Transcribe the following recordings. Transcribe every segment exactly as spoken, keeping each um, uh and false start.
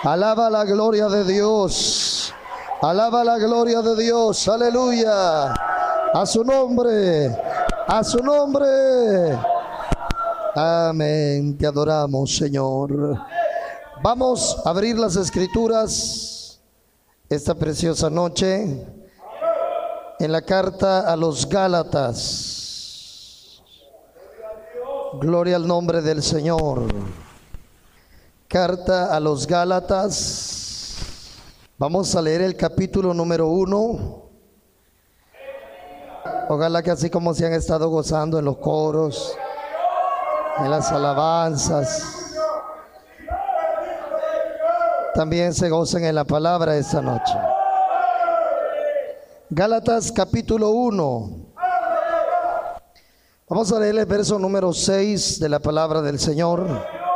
Alaba la gloria de Dios. Alaba la gloria de Dios. Aleluya. A su nombre. A su nombre. Amén. Te adoramos, Señor. Vamos a abrir las Escrituras esta preciosa noche en la carta a los Gálatas. Gloria al nombre del Señor. Carta a los Gálatas. Vamos a leer el capítulo número uno. Ojalá que así como se han estado gozando en los coros, en las alabanzas, también se gocen en la palabra esta noche. Gálatas capítulo uno. Vamos a leer el verso número seis de la palabra del Señor.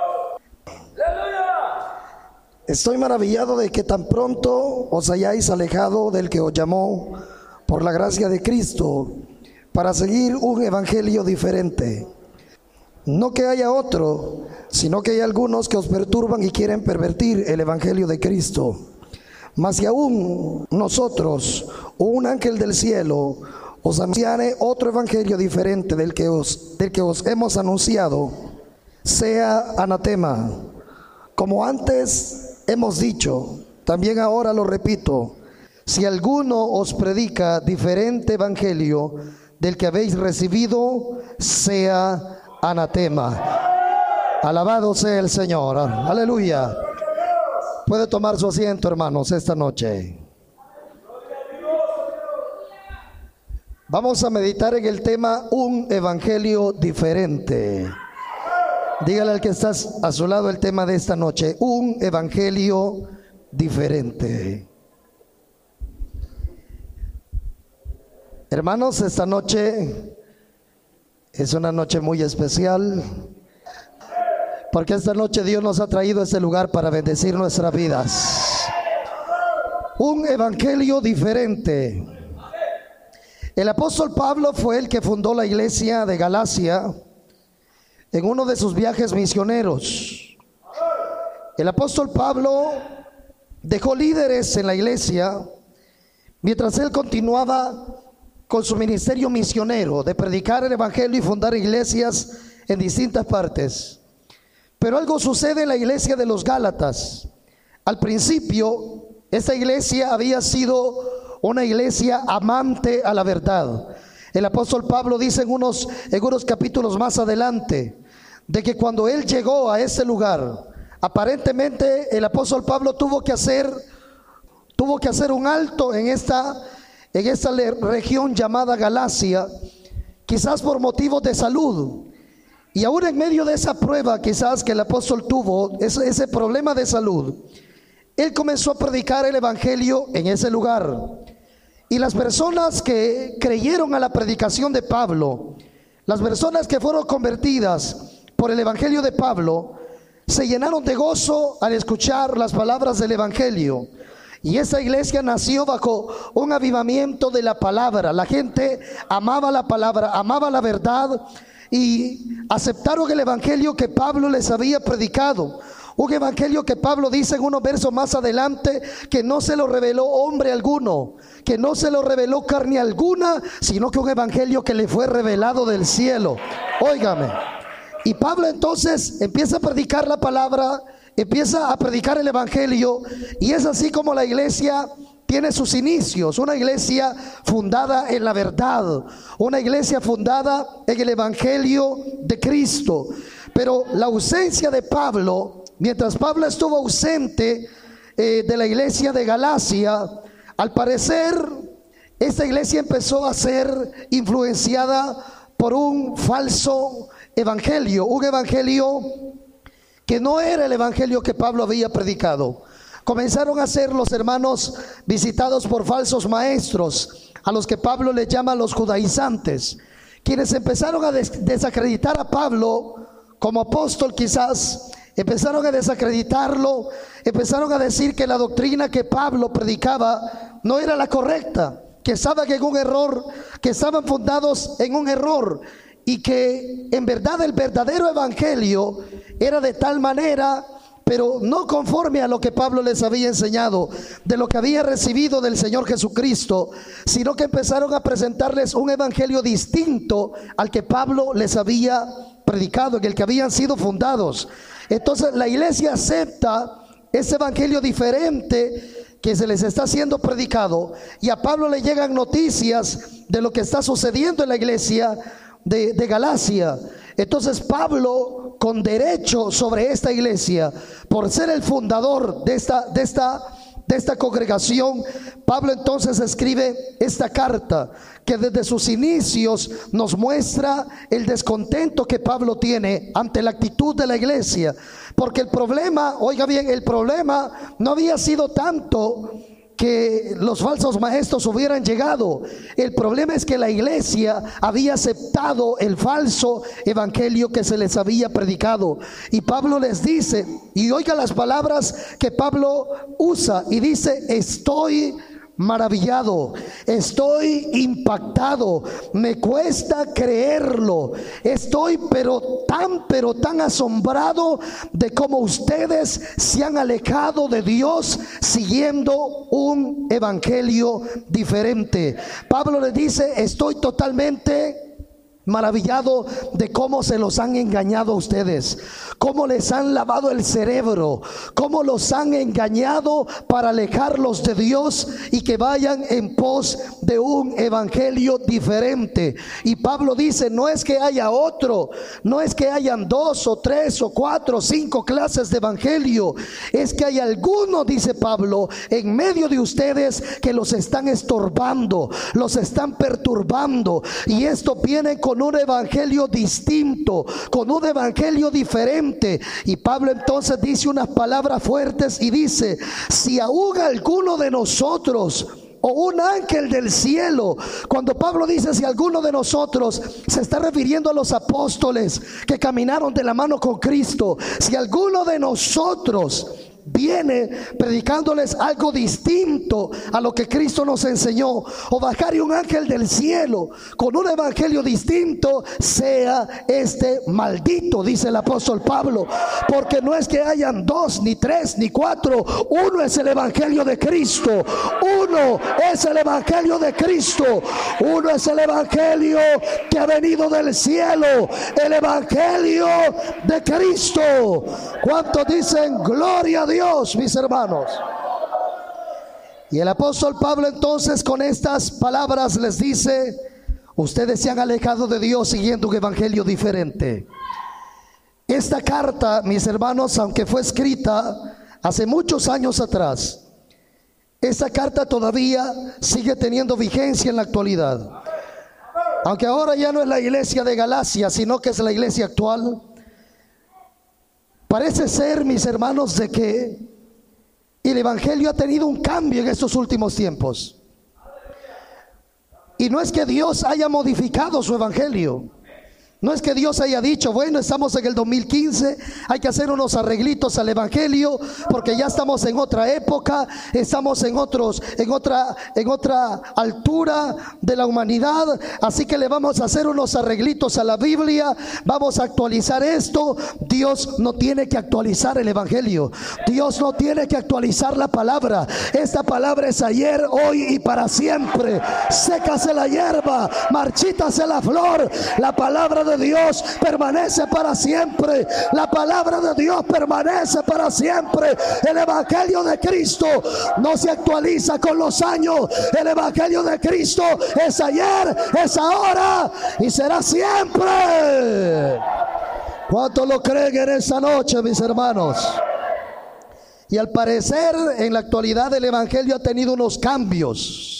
Estoy maravillado de que tan pronto os hayáis alejado del que os llamó por la gracia de Cristo para seguir un evangelio diferente. No que haya otro, sino que hay algunos que os perturban y quieren pervertir el evangelio de Cristo. Mas si aún nosotros o un ángel del cielo os anunciare otro evangelio diferente del que os, del que os hemos anunciado, sea anatema. Como antes hemos dicho, también ahora lo repito: si alguno os predica diferente evangelio del que habéis recibido, sea anatema. Alabado sea el Señor. Aleluya. Puede tomar su asiento, hermanos, esta noche. Vamos a meditar en el tema un evangelio diferente. Dígale al que está a su lado el tema de esta noche: un evangelio diferente. Hermanos, esta noche es una noche muy especial, porque esta noche Dios nos ha traído a este lugar para bendecir nuestras vidas. Un evangelio diferente. El apóstol Pablo fue el que fundó la iglesia de Galacia en uno de sus viajes misioneros. El apóstol Pablo dejó líderes en la iglesia mientras él continuaba con su ministerio misionero de predicar el evangelio y fundar iglesias en distintas partes. Pero algo sucede en la iglesia de los Gálatas. Al principio, esta iglesia había sido una iglesia amante a la verdad. El apóstol Pablo dice en unos, en unos capítulos más adelante, de que cuando él llegó a ese lugar, aparentemente el apóstol Pablo tuvo que hacer, tuvo que hacer un alto en esta, en esta región llamada Galacia, quizás por motivos de salud. Y aún en medio de esa prueba quizás que el apóstol tuvo, ese, ese problema de salud, él comenzó a predicar el evangelio en ese lugar. Y las personas que creyeron a la predicación de Pablo, las personas que fueron convertidas por el evangelio de Pablo, se llenaron de gozo al escuchar las palabras del evangelio. Y esa iglesia nació bajo un avivamiento de la palabra. La gente amaba la palabra, amaba la verdad, y aceptaron el evangelio que Pablo les había predicado. Un evangelio que Pablo dice en unos versos más adelante que no se lo reveló hombre alguno, que no se lo reveló carne alguna, sino que un evangelio que le fue revelado del cielo. Óigame. Y Pablo entonces empieza a predicar la palabra, empieza a predicar el evangelio, y es así como la iglesia tiene sus inicios. Una iglesia fundada en la verdad, una iglesia fundada en el evangelio de Cristo. Pero la ausencia de Pablo, mientras Pablo estuvo ausente eh, de la iglesia de Galacia, al parecer esta iglesia empezó a ser influenciada por un falso evangelio, un evangelio que no era el evangelio que Pablo había predicado. Comenzaron a ser los hermanos visitados por falsos maestros, a los que Pablo les llama los judaizantes, quienes empezaron a des desacreditar a Pablo como apóstol. Quizás empezaron a desacreditarlo, empezaron a decir que la doctrina que Pablo predicaba no era la correcta, que estaban en un error, que estaban fundados en un error, y que en verdad el verdadero evangelio era de tal manera pero no conforme a lo que Pablo les había enseñado, de lo que había recibido del Señor Jesucristo, sino que empezaron a presentarles un evangelio distinto al que Pablo les había predicado, en el que habían sido fundados. Entonces la iglesia acepta ese evangelio diferente que se les está siendo predicado, y a Pablo le llegan noticias de lo que está sucediendo en la iglesia de, de Galacia. Entonces Pablo, con derecho sobre esta iglesia, por ser el fundador de esta, de esta, de esta congregación, Pablo entonces escribe esta carta que desde sus inicios nos muestra el descontento que Pablo tiene ante la actitud de la iglesia. Porque el problema, oiga bien, el problema no había sido tanto que los falsos maestros hubieran llegado. El problema es que la iglesia había aceptado el falso evangelio que se les había predicado. Y Pablo les dice, y oiga las palabras que Pablo usa, y dice: estoy maravillado, estoy impactado, me cuesta creerlo, estoy pero tan pero tan asombrado de cómo ustedes se han alejado de Dios siguiendo un evangelio diferente. Pablo les dice: estoy totalmente maravillado de cómo se los han engañado a ustedes, cómo les han lavado el cerebro, cómo los han engañado para alejarlos de Dios y que vayan en pos de un evangelio diferente. Y Pablo dice: no es que haya otro, no es que hayan dos o tres o cuatro o cinco clases de evangelio, es que hay algunos, dice Pablo, en medio de ustedes que los están estorbando, los están perturbando, y esto viene con un evangelio distinto, con un evangelio diferente. Y Pablo entonces dice unas palabras fuertes y dice: si aún alguno de nosotros o un ángel del cielo. Cuando Pablo dice si alguno de nosotros, se está refiriendo a los apóstoles que caminaron de la mano con Cristo. Si alguno de nosotros viene predicándoles algo distinto a lo que Cristo nos enseñó, o bajare un ángel del cielo con un evangelio distinto, sea este maldito, dice el apóstol Pablo. Porque no es que hayan dos, ni tres, ni cuatro, uno es el evangelio de Cristo, uno es el evangelio de Cristo, uno es el evangelio que ha venido del cielo, el evangelio de Cristo. ¿Cuántos dicen gloria a Dios? Dios, mis hermanos? Y el apóstol Pablo entonces con estas palabras les dice: ustedes se han alejado de Dios siguiendo un evangelio diferente. Esta carta, mis hermanos, aunque fue escrita hace muchos años atrás, esta carta todavía sigue teniendo vigencia en la actualidad. Aunque ahora ya no es la iglesia de Galacia, sino que es la iglesia actual. Parece ser, mis hermanos, de que el evangelio ha tenido un cambio en estos últimos tiempos. Y no es que Dios haya modificado su evangelio. No es que Dios haya dicho: bueno, estamos en el dos mil quince, hay que hacer unos arreglitos al evangelio porque ya estamos en otra época, estamos en otros, en otra, en otra altura de la humanidad, así que le vamos a hacer unos arreglitos a la Biblia, vamos a actualizar esto. Dios no tiene que actualizar el evangelio, Dios no tiene que actualizar la palabra. Esta palabra es ayer, hoy y para siempre. Sécase la hierba, marchítase la flor, la palabra de Dios permanece para siempre. La palabra de Dios permanece para siempre. El evangelio de Cristo no se actualiza con los años. El evangelio de Cristo es ayer, es ahora y será siempre. ¿Cuántos lo creen en esa noche, mis hermanos? Y al parecer en la actualidad el evangelio ha tenido unos cambios.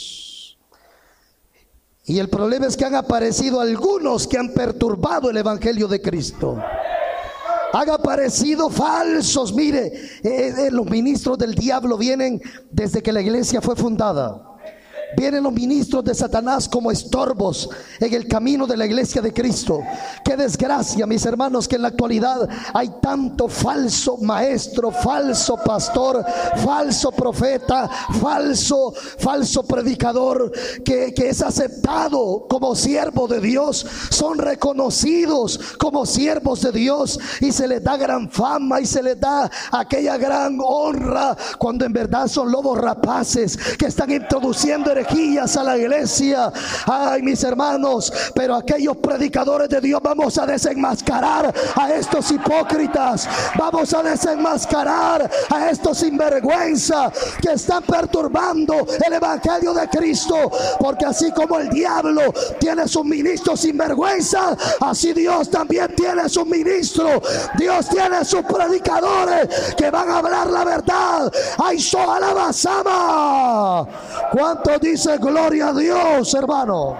Y el problema es que han aparecido algunos que han perturbado el evangelio de Cristo. Han aparecido falsos. Mire, eh, eh, los ministros del diablo vienen desde que la iglesia fue fundada. Vienen los ministros de Satanás como estorbos en el camino de la iglesia de Cristo. Qué desgracia, mis hermanos, que en la actualidad hay tanto falso maestro, falso pastor, falso profeta, falso, falso predicador, que, que es aceptado como siervo de Dios, son reconocidos como siervos de Dios y se les da gran fama y se les da aquella gran honra, cuando en verdad son lobos rapaces que están introduciendo herejías a la iglesia. Ay, mis hermanos, pero aquellos predicadores de Dios, vamos a desenmascarar a estos hipócritas, vamos a desenmascarar a estos sinvergüenza que están perturbando el evangelio de Cristo, porque así como el diablo tiene sus ministros sinvergüenza, así Dios también tiene sus ministros. Dios tiene sus predicadores que van a hablar la verdad. Ay, Soalabasama. ¿Cuántos dicen gloria a Dios, hermano?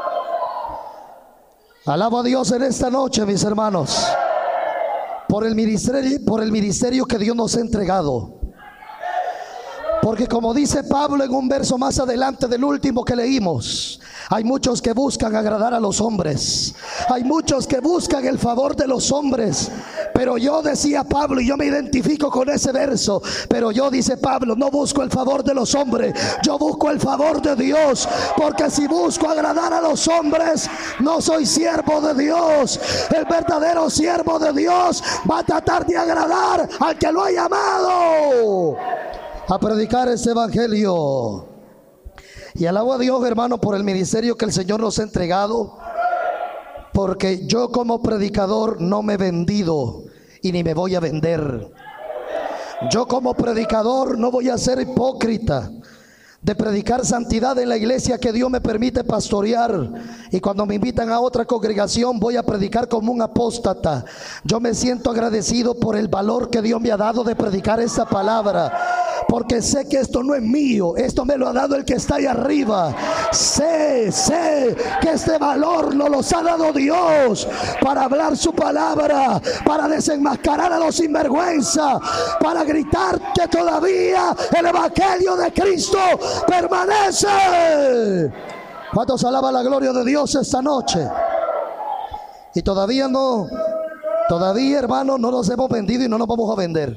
Alabo a Dios en esta noche, mis hermanos, por el ministerio, por el ministerio que Dios nos ha entregado. Porque como dice Pablo en un verso más adelante del último que leímos, hay muchos que buscan agradar a los hombres, hay muchos que buscan el favor de los hombres. Pero yo, decía Pablo, y yo me identifico con ese verso, pero yo, dice Pablo, no busco el favor de los hombres, yo busco el favor de Dios. Porque si busco agradar a los hombres, no soy siervo de Dios. El verdadero siervo de Dios va a tratar de agradar al que lo ha llamado a predicar ese evangelio. Y alabo a Dios, hermano, por el ministerio que el Señor nos ha entregado, porque yo como predicador no me he vendido y ni me voy a vender. Yo como predicador no voy a ser hipócrita de predicar santidad en la iglesia que Dios me permite pastorear, y cuando me invitan a otra congregación voy a predicar como un apóstata. Yo me siento agradecido por el valor que Dios me ha dado de predicar esta palabra, porque sé que esto no es mío, esto me lo ha dado el que está ahí arriba. Sé, sé que este valor nos los ha dado Dios para hablar su palabra, para desenmascarar a los sinvergüenza, para gritar que todavía el evangelio de Cristo permanece. ¿Cuántos alaban la gloria de Dios esta noche? Y todavía no, todavía, hermanos, no nos hemos vendido y no nos vamos a vender.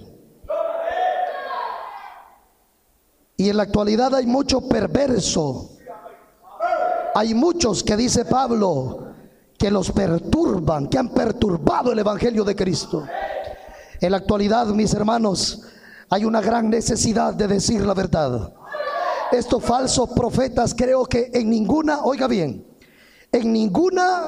Y en la actualidad hay mucho perverso. Hay muchos que, dice Pablo, que los perturban, que han perturbado el evangelio de Cristo. En la actualidad, mis hermanos, hay una gran necesidad de decir la verdad. Estos falsos profetas, creo que en ninguna, oiga bien, en ninguna,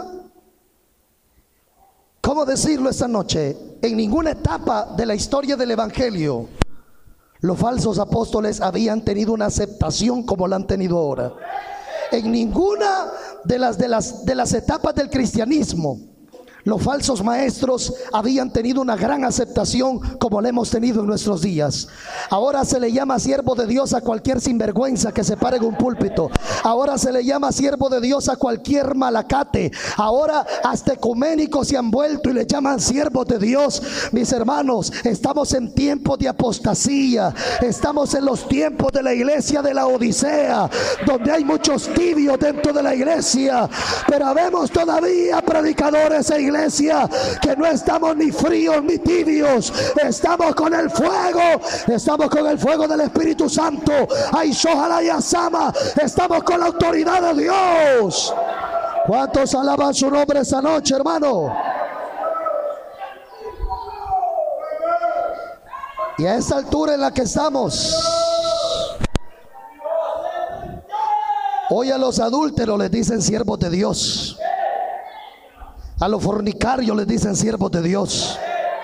¿cómo decirlo esta noche? En ninguna etapa de la historia del evangelio los falsos apóstoles habían tenido una aceptación como la han tenido ahora. En ninguna de las, de las, de las etapas del cristianismo los falsos maestros habían tenido una gran aceptación como la hemos tenido en nuestros días. Ahora se le llama siervo de Dios a cualquier sinvergüenza que se pare en un púlpito. Ahora se le llama siervo de Dios a cualquier malacate. Ahora hasta ecuménicos se han vuelto y le llaman siervos de Dios. Mis hermanos, estamos en tiempos de apostasía. Estamos en los tiempos de la iglesia de la Odisea, donde hay muchos tibios dentro de la iglesia. Pero vemos todavía predicadores e iglesias que no estamos ni fríos ni tibios, estamos con el fuego, estamos con el fuego del Espíritu Santo. Ay, Sohala y Asama, estamos con la autoridad de Dios. ¿Cuántos alaban su nombre esta noche, hermano? Y a esta altura en la que estamos, hoy a los adúlteros les dicen siervos de Dios. A los fornicarios les dicen siervos de Dios.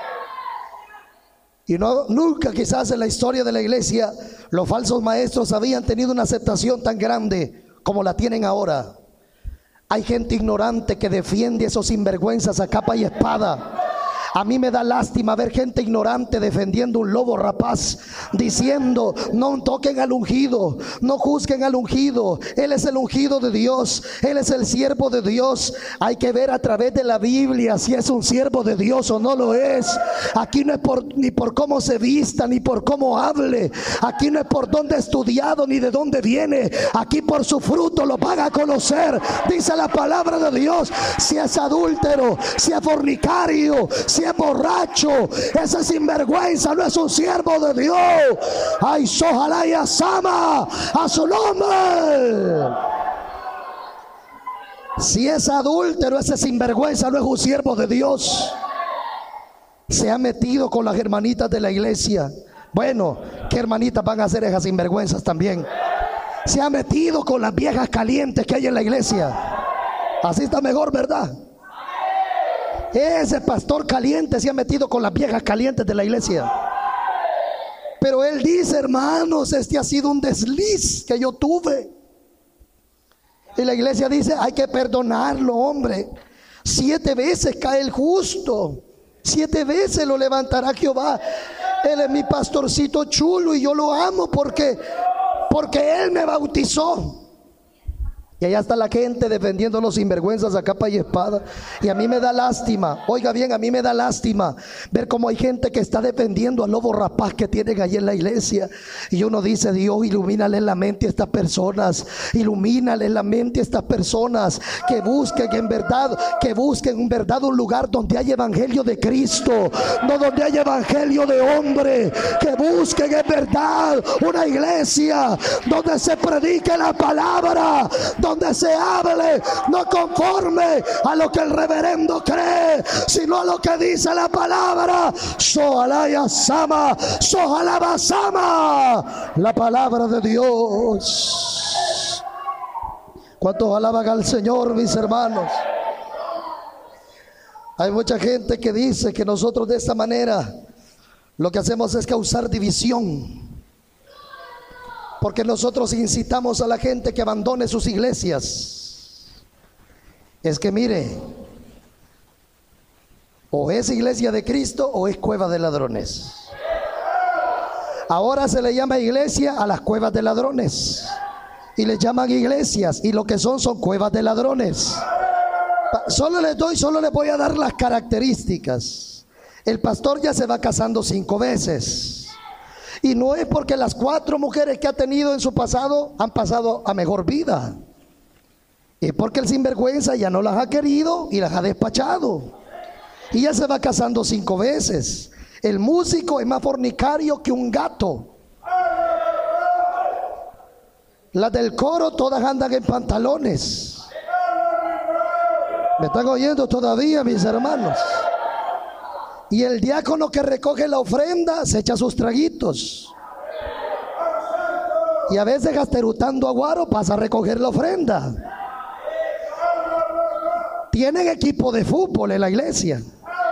Y no, nunca quizás en la historia de la iglesia los falsos maestros habían tenido una aceptación tan grande como la tienen ahora. Hay gente ignorante que defiende a esos sinvergüenzas a capa y espada. A mí me da lástima ver gente ignorante defendiendo un lobo rapaz, diciendo: no toquen al ungido, no juzguen al ungido, él es el ungido de Dios, él es el siervo de Dios. Hay que ver a través de la Biblia si es un siervo de Dios o no lo es. Aquí no es por, ni por cómo se vista, ni por cómo hable. Aquí no es por dónde ha estudiado, ni de dónde viene. Aquí por su fruto lo van a conocer, dice la palabra de Dios. Si es adúltero, si es fornicario, si es borracho, ese sinvergüenza no es un siervo de Dios. Ay, ojalá y asama a su nombre. Si es adúltero, ese sinvergüenza no es un siervo de Dios. Se ha metido con las hermanitas de la iglesia. Bueno, ¿qué hermanitas van a hacer esas sinvergüenzas también? Se ha metido con las viejas calientes que hay en la iglesia. Así está mejor, ¿verdad? Ese pastor caliente se ha metido con las viejas calientes de la iglesia. Pero él dice: hermanos, este ha sido un desliz que yo tuve. Y la iglesia dice: hay que perdonarlo, hombre. Siete veces cae el justo, siete veces lo levantará Jehová. Él es mi pastorcito chulo y yo lo amo porque, porque él me bautizó. Y allá está la gente defendiendo los sinvergüenzas a capa y espada. Y a mí me da lástima, oiga bien, a mí me da lástima ver cómo hay gente que está defendiendo al lobo rapaz que tienen allí en la iglesia. Y uno dice: Dios, ilumínale la mente a estas personas, ilumínale la mente a estas personas, que busquen en verdad, que busquen en verdad un lugar donde haya evangelio de Cristo, no donde haya evangelio de hombre. Que busquen en verdad una iglesia donde se predique la palabra, donde donde se hable no conforme a lo que el reverendo cree, sino a lo que dice la palabra. Sohalaya Sama, Sohalaba Sama, la palabra de Dios. ¿Cuántos alaban al Señor, mis hermanos? Hay mucha gente que dice que nosotros de esta manera lo que hacemos es causar división, porque nosotros incitamos a la gente que abandone sus iglesias. Es que mire, o es iglesia de Cristo o es cueva de ladrones. Ahora se le llama iglesia a las cuevas de ladrones, y le llaman iglesias, y lo que son son cuevas de ladrones. Solo les doy, solo les voy a dar las características. El pastor ya se va casando cinco veces. Y no es porque las cuatro mujeres que ha tenido en su pasado han pasado a mejor vida. Es porque el sinvergüenza ya no las ha querido y las ha despachado. Y ya se va casando cinco veces. El músico es más fornicario que un gato. Las del coro todas andan en pantalones. ¿Me están oyendo todavía, mis hermanos? Y el diácono que recoge la ofrenda se echa sus traguitos. Y a veces gasterutando aguaro pasa a recoger la ofrenda. Tienen equipo de fútbol en la iglesia.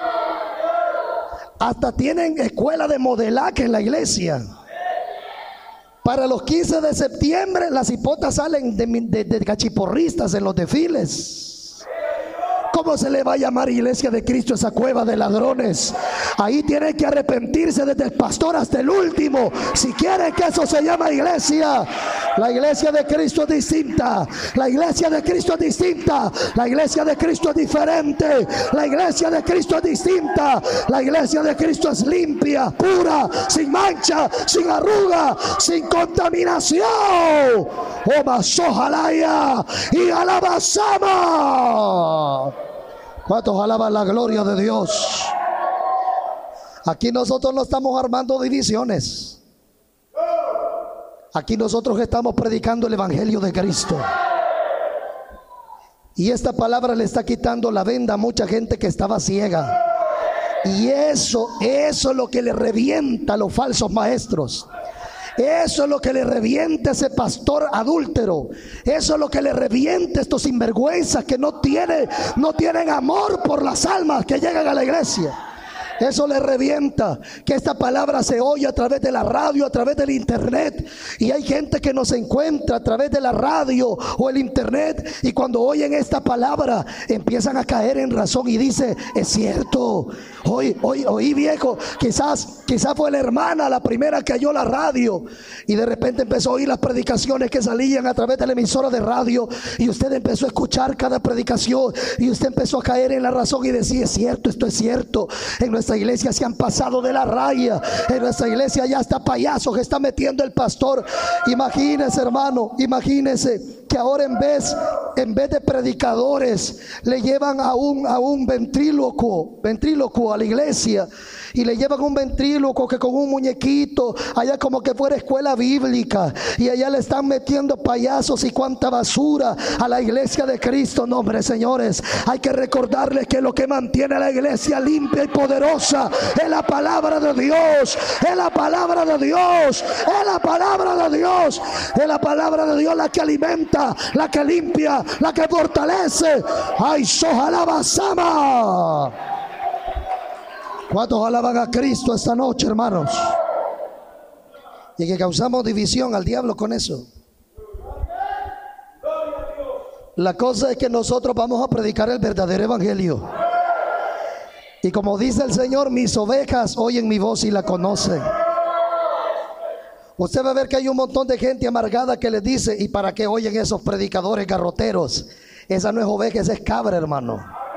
Hasta tienen escuela de modelaje en la iglesia. Para los quince de septiembre las hipotas salen de, de, de cachiporristas en los desfiles. ¿Cómo se le va a llamar iglesia de Cristo esa cueva de ladrones? Ahí tienen que arrepentirse desde el pastor hasta el último, si quieren que eso se llame iglesia. La iglesia de Cristo es distinta. La iglesia de Cristo es distinta. La iglesia de Cristo es diferente. La iglesia de Cristo es distinta. La iglesia de Cristo es limpia, pura, sin mancha, sin arruga, sin contaminación. Oma sojalaya y alabasama. ¿Cuántos alaban la gloria de Dios? Aquí nosotros no estamos armando divisiones. Aquí nosotros estamos predicando el evangelio de Cristo. Y esta palabra le está quitando la venda a mucha gente que estaba ciega. Y eso, eso es lo que le revienta a los falsos maestros. Eso es lo que le revienta a ese pastor adúltero. Eso es lo que le revienta a estos sinvergüenzas que no tienen, no tienen amor por las almas que llegan a la iglesia. Eso le revienta, que esta palabra se oye a través de la radio, a través del internet. Y hay gente que nos encuentra a través de la radio o el internet, y cuando oyen esta palabra empiezan a caer en razón y dice: es cierto, hoy, hoy, oí viejo, quizás, quizás fue la hermana la primera que oyó la radio, y de repente empezó a oír las predicaciones que salían a través de la emisora de radio, y usted empezó a escuchar cada predicación, y usted empezó a caer en la razón y decir: es cierto, esto es cierto. En nuestra iglesia se han pasado de la raya, en nuestra iglesia ya está payaso que está metiendo el pastor. Imagínese, hermano, imagínese que ahora en vez en vez de predicadores le llevan a un a un ventrílocuo, ventrílocuo a la iglesia, y le llevan un ventrílocuo que con un muñequito, allá como que fuera escuela bíblica, y allá le están metiendo payasos y cuanta basura a la iglesia de Cristo. No, hombre, señores, hay que recordarles que lo que mantiene a la iglesia limpia y poderosa es la palabra de Dios, es la palabra de Dios, es la palabra de Dios, es la palabra de Dios la que alimenta, la que limpia, la que fortalece. Ay, sojalabasama. ¿Cuántos alaban a Cristo esta noche, hermanos? Y que causamos división al diablo con eso. La cosa es que nosotros vamos a predicar el verdadero evangelio. Y como dice el Señor: mis ovejas oyen mi voz y la conocen. Usted va a ver que hay un montón de gente amargada que le dice: ¿y para qué oyen esos predicadores garroteros? Esa no es oveja, esa es cabra, hermano.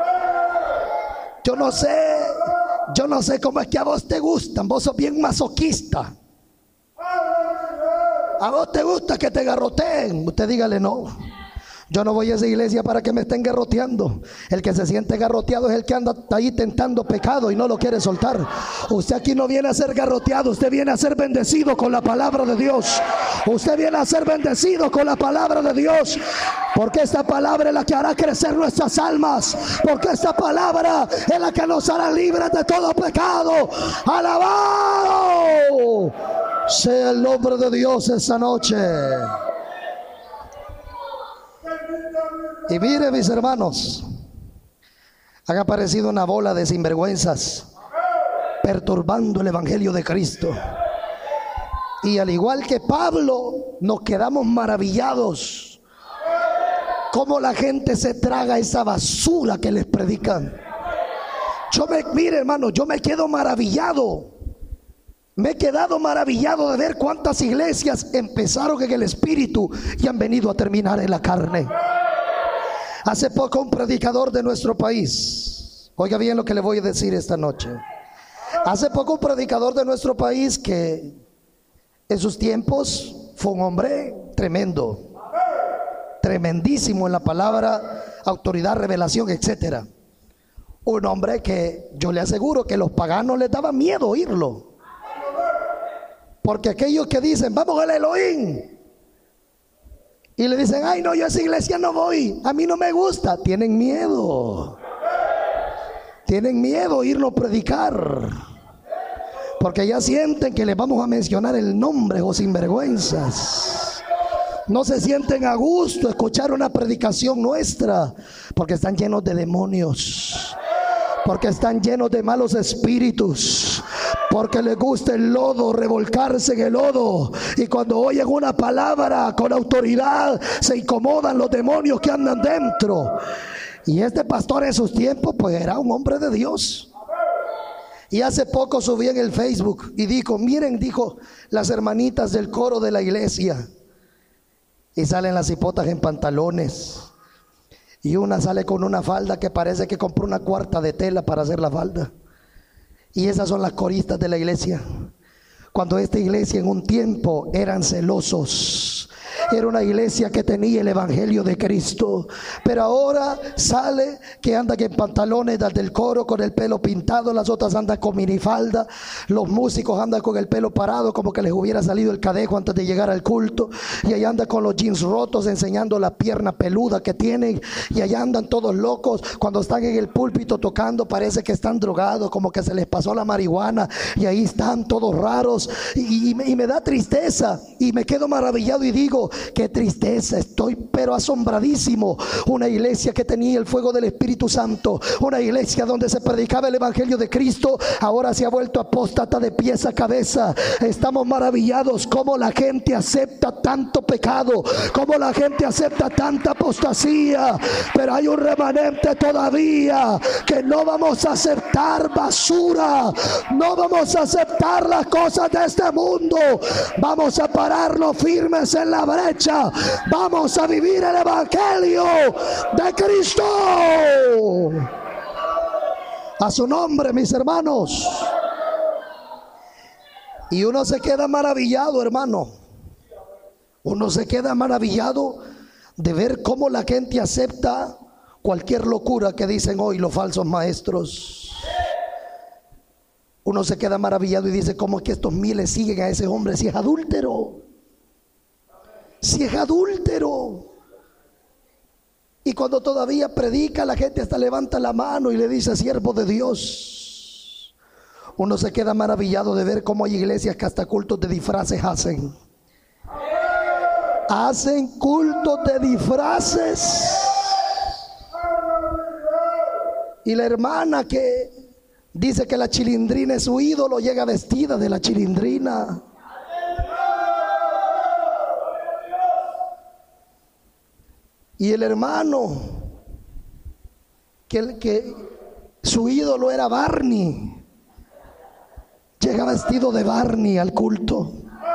Yo no sé, yo no sé cómo es que a vos te gustan. Vos sos bien masoquista. A vos te gusta que te garroteen. Usted dígale: no, yo no voy a esa iglesia para que me estén garroteando. El que se siente garroteado es el que anda ahí tentando pecado y no lo quiere soltar. Usted aquí no viene a ser garroteado, usted viene a ser bendecido con la palabra de Dios. Usted viene a ser bendecido con la palabra de Dios, porque esta palabra es la que hará crecer nuestras almas, porque esta palabra es la que nos hará libres de todo pecado. ¡Alabado sea el nombre de Dios esta noche! Y mire, mis hermanos, han aparecido una bola de sinvergüenzas perturbando el evangelio de Cristo. Y al igual que Pablo, nos quedamos maravillados cómo la gente se traga esa basura que les predican. Yo me, mire, hermano, yo me quedo maravillado. Me he quedado maravillado de ver cuántas iglesias empezaron en el espíritu y han venido a terminar en la carne. Hace poco un predicador de nuestro país, oiga bien lo que le voy a decir esta noche. Hace poco un predicador de nuestro país que en sus tiempos fue un hombre tremendo, tremendísimo en la palabra, autoridad, revelación, etcétera. Un hombre que yo le aseguro que los paganos les daba miedo oírlo. Porque aquellos que dicen: vamos al Elohim, y le dicen: ay no, yo a esa iglesia no voy, a mí no me gusta, tienen miedo. Tienen miedo oírnos predicar, porque ya sienten que les vamos a mencionar el nombre, o sinvergüenzas. No se sienten a gusto escuchar una predicación nuestra, porque están llenos de demonios, porque están llenos de malos espíritus, porque les gusta el lodo, revolcarse en el lodo. Y cuando oyen una palabra con autoridad, se incomodan los demonios que andan dentro. Y este pastor en sus tiempos pues era un hombre de Dios. Y hace poco subí en el Facebook y dijo: miren, dijo, las hermanitas del coro de la iglesia. Y salen las hipotas en pantalones, y una sale con una falda que parece que compró una cuarta de tela para hacer la falda. Y esas son las coristas de la iglesia. Cuando esta iglesia en un tiempo eran celosos, era una iglesia que tenía el evangelio de Cristo. Pero ahora sale que andan en pantalones del coro con el pelo pintado, las otras andan con minifalda, los músicos andan con el pelo parado como que les hubiera salido el cadejo antes de llegar al culto, y allá andan con los jeans rotos enseñando la pierna peluda que tienen, y allá andan todos locos. Cuando están en el púlpito tocando parece que están drogados, como que se les pasó la marihuana, y ahí están todos raros, y, y, me, y me da tristeza, y me quedo maravillado y digo: qué tristeza, estoy pero asombradísimo. Una iglesia que tenía el fuego del Espíritu Santo, una iglesia donde se predicaba el Evangelio de Cristo, ahora se ha vuelto apóstata de pies a cabeza. Estamos maravillados cómo la gente acepta tanto pecado, cómo la gente acepta tanta apostasía. Pero hay un remanente todavía que no vamos a aceptar basura, no vamos a aceptar las cosas de este mundo. Vamos a pararnos firmes en la brecha, vamos a vivir el Evangelio de Cristo. A su nombre, mis hermanos. Y uno se queda maravillado, hermano. Uno se queda maravillado de ver cómo la gente acepta cualquier locura que dicen hoy los falsos maestros. Uno se queda maravillado y dice, ¿cómo es que estos miles siguen a ese hombre si es adúltero? Si es adúltero. Y cuando todavía predica, la gente hasta levanta la mano y le dice, siervo de Dios. Uno se queda maravillado de ver cómo hay iglesias que hasta cultos de disfraces hacen. Hacen cultos de disfraces. Y la hermana que dice que la chilindrina es su ídolo, llega vestida de la chilindrina. Y el hermano que, que su ídolo era Barney, llega vestido de Barney al culto.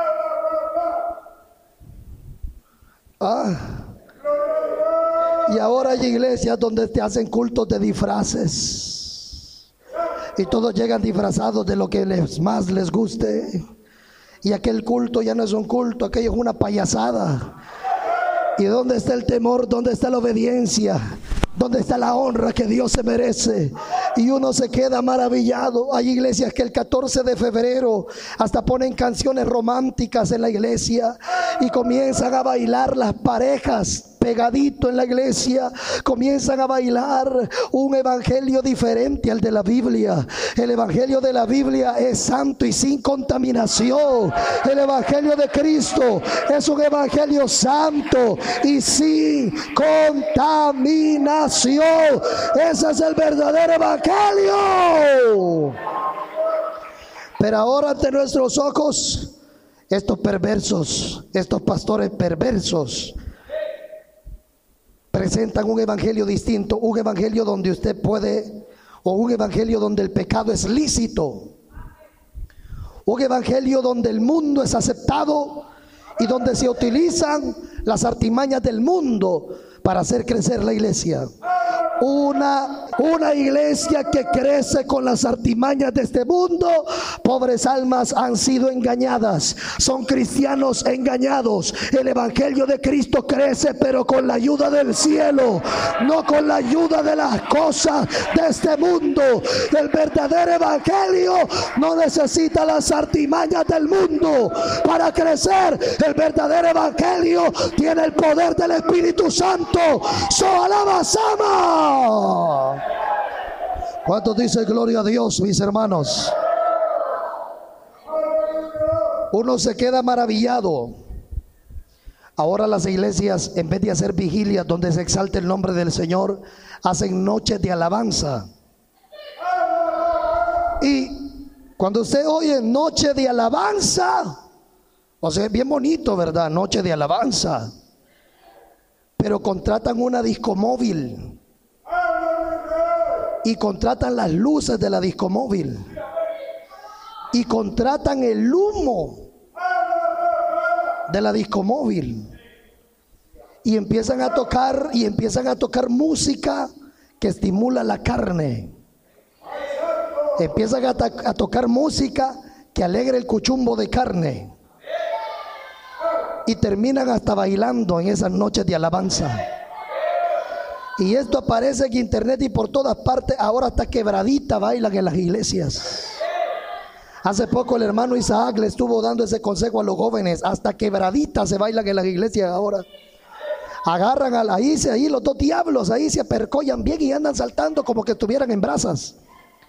Ah. Y ahora hay iglesias donde te hacen cultos de disfraces. Y todos llegan disfrazados de lo que les, más les guste. Y aquel culto ya no es un culto, aquello es una payasada. ¿Y dónde está el temor? ¿Dónde está la obediencia? ¿Dónde está la honra que Dios se merece? Y uno se queda maravillado. Hay iglesias que el catorce de febrero hasta ponen canciones románticas en la iglesia y comienzan a bailar las parejas pegadito en la iglesia, comienzan a bailar un evangelio diferente al de la Biblia. El evangelio de la Biblia es santo y sin contaminación. El evangelio de Cristo es un evangelio santo y sin contaminación. Ese es el verdadero evangelio. Pero ahora ante nuestros ojos, estos perversos, estos pastores perversos, presentan un evangelio distinto, un evangelio donde usted puede, o un evangelio donde el pecado es lícito, un evangelio donde el mundo es aceptado y donde se utilizan las artimañas del mundo para hacer crecer la iglesia. Una, una iglesia que crece con las artimañas de este mundo, pobres almas han sido engañadas, son cristianos engañados. El evangelio de Cristo crece, pero con la ayuda del cielo, no con la ayuda de las cosas de este mundo. El verdadero evangelio no necesita las artimañas del mundo para crecer. El verdadero evangelio tiene el poder del Espíritu Santo. So alaba Sama. ¿Cuántos dicen gloria a Dios, mis hermanos? Uno se queda maravillado. Ahora las iglesias, en vez de hacer vigilias donde se exalte el nombre del Señor, hacen noches de alabanza. Y cuando usted oye noche de alabanza, o sea, es bien bonito, ¿verdad? Noche de alabanza. Pero contratan una discomóvil y contratan las luces de la discomóvil y contratan el humo de la discomóvil y empiezan a tocar y empiezan a tocar música que estimula la carne. Empiezan a, a tocar música que alegra el cuchumbo de carne y terminan hasta bailando en esas noches de alabanza. Y esto aparece en internet y por todas partes. Ahora hasta quebradita bailan en las iglesias. Hace poco el hermano Isaac le estuvo dando ese consejo a los jóvenes. Hasta quebradita se bailan en las iglesias ahora. Agarran a la, ahí, se, ahí los dos diablos ahí se apercollan bien y andan saltando como que estuvieran en brasas.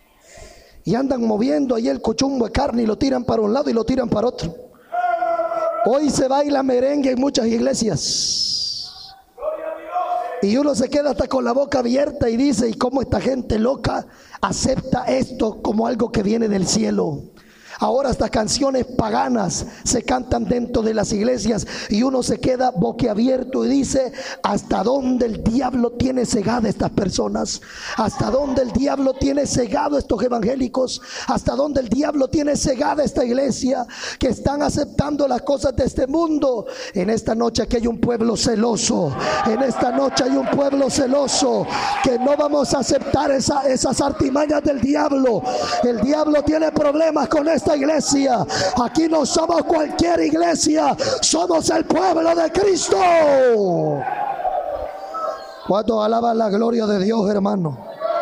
Y andan moviendo ahí el cuchumbo de carne y lo tiran para un lado y lo tiran para otro. Hoy se baila merengue en muchas iglesias. Y uno se queda hasta con la boca abierta y dice, ¿y cómo esta gente loca acepta esto como algo que viene del cielo? Ahora estas canciones paganas se cantan dentro de las iglesias y uno se queda boquiabierto y dice, ¿hasta dónde el diablo tiene cegada a estas personas? ¿Hasta dónde el diablo tiene cegado a estos evangélicos? ¿Hasta dónde el diablo tiene cegada a esta iglesia que están aceptando las cosas de este mundo? En esta noche aquí hay un pueblo celoso. En esta noche hay un pueblo celoso que no vamos a aceptar esa, esas artimañas del diablo. El diablo tiene problemas con esta iglesia. Aquí no somos cualquier iglesia, somos el pueblo de Cristo. ¿Cuántos alaban la gloria de Dios, hermano?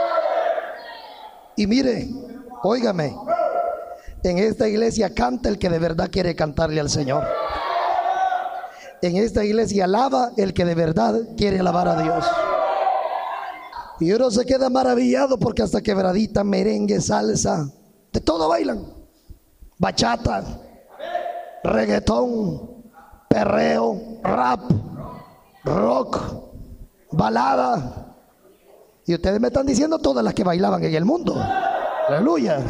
Y mire, óigame, en esta iglesia canta el que de verdad quiere cantarle al Señor. En esta iglesia alaba el que de verdad quiere alabar a Dios. Y uno se queda maravillado porque hasta quebradita, merengue, salsa, de todo bailan. Bachata, reggaetón, perreo, rap, rock, balada. Y ustedes me están diciendo todas las que bailaban en el mundo. Aleluya.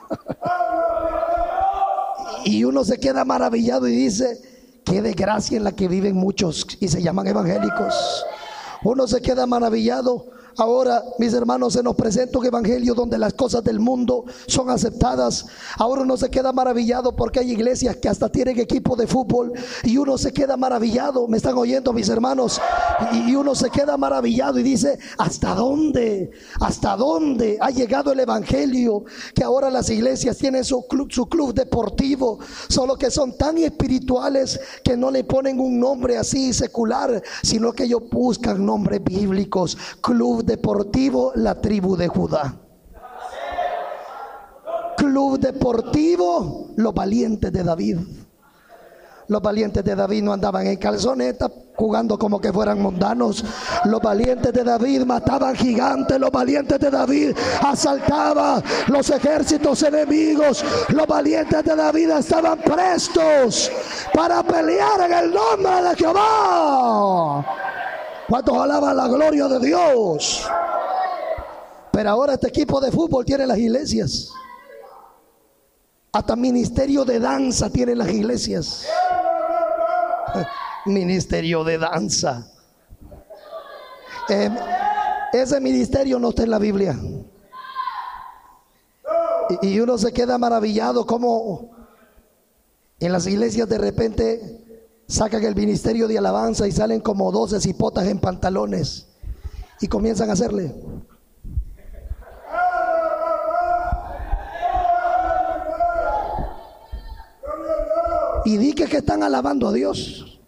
Y uno se queda maravillado y dice, qué desgracia en la que viven muchos y se llaman evangélicos. Uno se queda maravillado. Ahora, mis hermanos, se nos presenta un evangelio donde las cosas del mundo son aceptadas. Ahora uno se queda maravillado porque hay iglesias que hasta tienen equipo de fútbol y uno se queda maravillado. ¿Me están oyendo, mis hermanos? Y uno se queda maravillado y dice, ¿hasta dónde? ¿Hasta dónde ha llegado el evangelio? Que ahora las iglesias tienen su club, su club deportivo, solo que son tan espirituales que no le ponen un nombre así secular, sino que ellos buscan nombres bíblicos. Club Deportivo La Tribu de Judá. Club Deportivo Los Valientes de David. Los valientes de David no andaban en calzoneta jugando como que fueran mundanos. Los valientes de David mataban gigantes. Los valientes de David asaltaban los ejércitos enemigos. Los valientes de David estaban prestos para pelear en el nombre de Jehová. ¿Cuántos alaban la gloria de Dios? Pero ahora este equipo de fútbol tiene las iglesias. Hasta ministerio de danza tienen las iglesias. Ministerio de danza. Eh, ese ministerio no está en la Biblia. Y, y uno se queda maravillado como en las iglesias de repente sacan el ministerio de alabanza y salen como doce cipotas en pantalones y comienzan a hacerle. Y di que, que están alabando a Dios.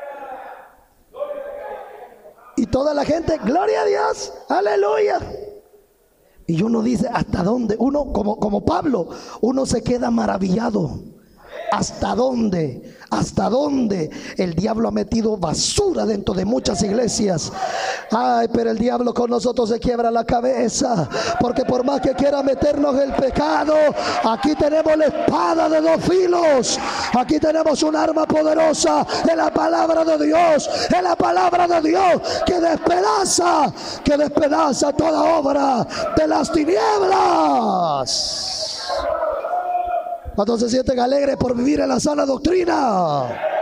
Y toda la gente, gloria a Dios, aleluya. Y uno dice, ¿hasta dónde? Uno, como, como Pablo, uno se queda maravillado. ¿Hasta dónde? ¿Hasta dónde el diablo ha metido basura dentro de muchas iglesias? Ay, pero el diablo con nosotros se quiebra la cabeza, porque por más que quiera meternos el pecado, aquí tenemos la espada de dos filos. Aquí tenemos un arma poderosa en la palabra de Dios, en la palabra de Dios que despedaza, que despedaza toda obra de las tinieblas. ¿Cuántos se sienten alegres por vivir en la sana doctrina?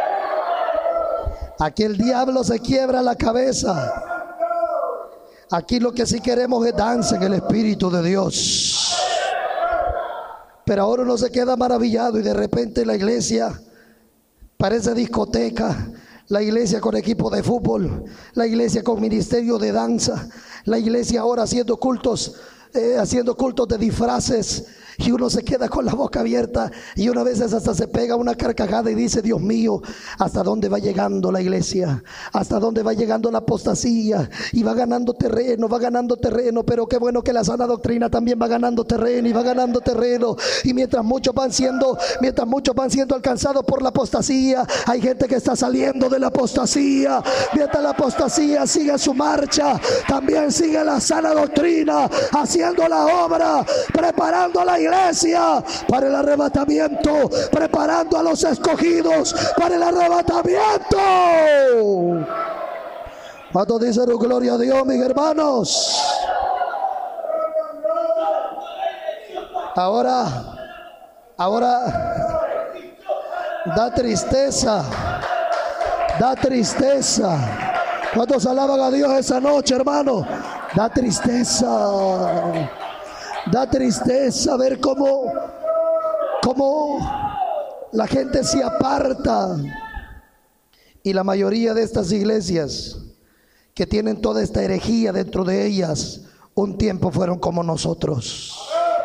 Aquí el diablo se quiebra la cabeza. Aquí lo que sí queremos es danza en el Espíritu de Dios. Pero ahora uno se queda maravillado y de repente la iglesia parece discoteca. La iglesia con equipo de fútbol, la iglesia con ministerio de danza, la iglesia ahora haciendo cultos, eh, haciendo cultos de disfraces. Y uno se queda con la boca abierta y una vez hasta se pega una carcajada y dice, Dios mío, ¿hasta dónde va llegando la iglesia? ¿Hasta dónde va llegando la apostasía? Y va ganando terreno, va ganando terreno, pero qué bueno que la sana doctrina también va ganando terreno y va ganando terreno. Y mientras muchos van siendo, mientras muchos van siendo alcanzados por la apostasía, hay gente que está saliendo de la apostasía. Mientras la apostasía sigue su marcha, también sigue la sana doctrina haciendo la obra, preparando la iglesia iglesia para el arrebatamiento, preparando a los escogidos para el arrebatamiento. ¿Cuántos dicen gloria a Dios, mis hermanos? Ahora, ahora, da tristeza, da tristeza. ¿Cuántos alaban a Dios esa noche, hermano? Da tristeza, da tristeza ver cómo, cómo la gente se aparta. Y la mayoría de estas iglesias que tienen toda esta herejía dentro de ellas, un tiempo fueron como nosotros.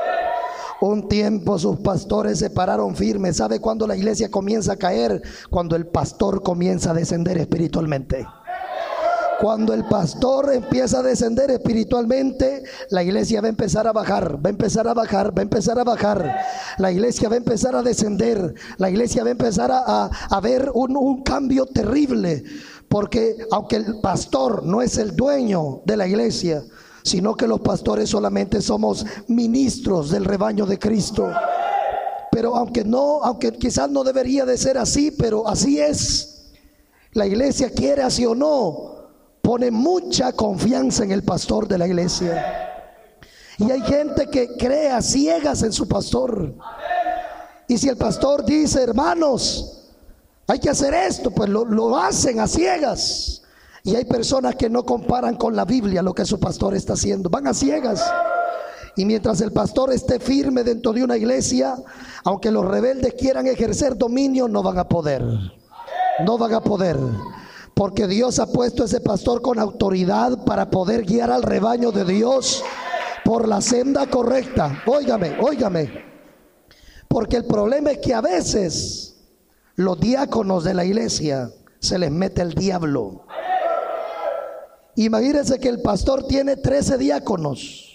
Un tiempo sus pastores se pararon firmes. ¿Sabe cuándo la iglesia comienza a caer? Cuando el pastor comienza a descender espiritualmente. Cuando el pastor empieza a descender espiritualmente, la iglesia va a empezar a bajar, va a empezar a bajar, va a empezar a bajar. La iglesia va a empezar a descender. La iglesia va a empezar a, a, a ver un, un cambio terrible. Porque aunque el pastor no es el dueño de la iglesia, sino que los pastores solamente somos ministros del rebaño de Cristo. Pero aunque no, aunque quizás no debería de ser así, pero así es. La iglesia, quiere así o no, pone mucha confianza en el pastor de la iglesia. Y hay gente que cree a ciegas en su pastor. Y si el pastor dice, hermanos, hay que hacer esto, pues lo, lo hacen a ciegas. Y hay personas que no comparan con la Biblia lo que su pastor está haciendo, van a ciegas. Y mientras el pastor esté firme dentro de una iglesia, aunque los rebeldes quieran ejercer dominio, no van a poder. No van a poder. Porque Dios ha puesto a ese pastor con autoridad para poder guiar al rebaño de Dios por la senda correcta. Óigame, óigame. Porque el problema es que a veces los diáconos de la iglesia se les mete el diablo. Imagínense que el pastor tiene trece diáconos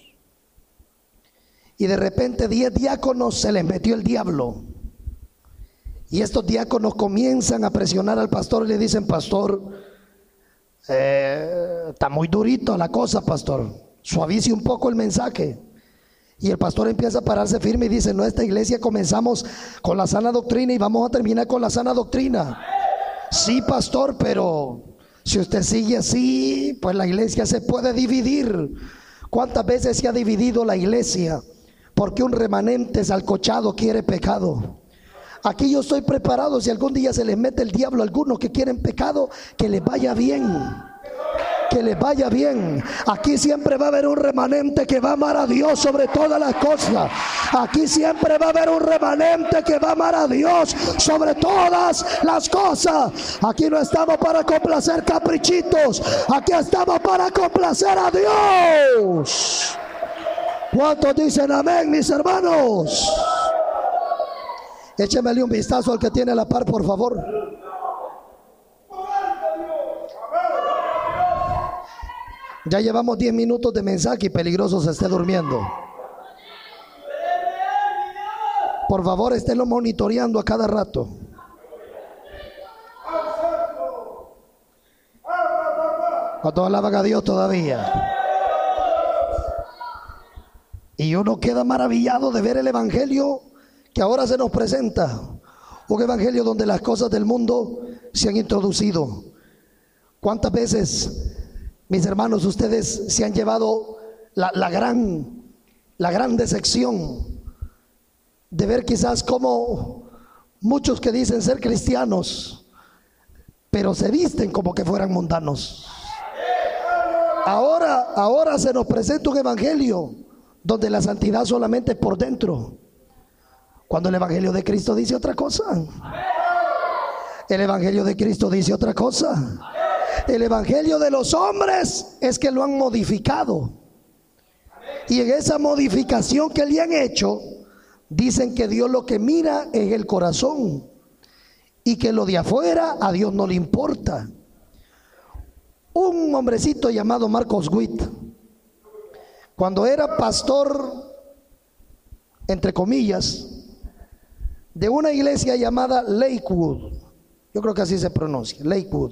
y de repente diez diáconos se les metió el diablo. Y estos diáconos comienzan a presionar al pastor y le dicen, pastor, eh, está muy durito la cosa, pastor, suavice un poco el mensaje. Y el pastor empieza a pararse firme y dice, no, esta iglesia comenzamos con la sana doctrina y vamos a terminar con la sana doctrina. Sí, pastor, pero si usted sigue así, pues la iglesia se puede dividir. ¿Cuántas veces se ha dividido la iglesia? Porque un remanente salcochado quiere pecado. Aquí yo estoy preparado, si algún día se les mete el diablo a algunos que quieren pecado, que les vaya bien. Que les vaya bien. Aquí siempre va a haber un remanente que va a amar a Dios sobre todas las cosas. Aquí siempre va a haber un remanente que va a amar a Dios sobre todas las cosas. Aquí no estamos para complacer caprichitos. Aquí estamos para complacer a Dios. ¿Cuántos dicen amén, mis hermanos? Échemele un vistazo al que tiene la par, por favor. Ya llevamos diez minutos de mensaje y peligroso se esté durmiendo. Por favor, esténlo monitoreando a cada rato. ¿Cuántos alaban a Dios todavía? Y uno queda maravillado de ver el evangelio que ahora se nos presenta. Un evangelio donde las cosas del mundo se han introducido. ¿Cuántas veces, mis hermanos, ustedes se han llevado la, la gran, la gran decepción de ver quizás como muchos que dicen ser cristianos, pero se visten como que fueran mundanos? Ahora, ahora se nos presenta un evangelio donde la santidad solamente es por dentro, cuando el evangelio de Cristo dice otra cosa. El evangelio de Cristo dice otra cosa. El evangelio de los hombres es que lo han modificado, y en esa modificación que le han hecho, dicen que Dios lo que mira es el corazón y que lo de afuera a Dios no le importa. Un hombrecito llamado Marcos Witt, cuando era pastor, entre comillas, de una iglesia llamada Lakewood, yo creo que así se pronuncia, Lakewood,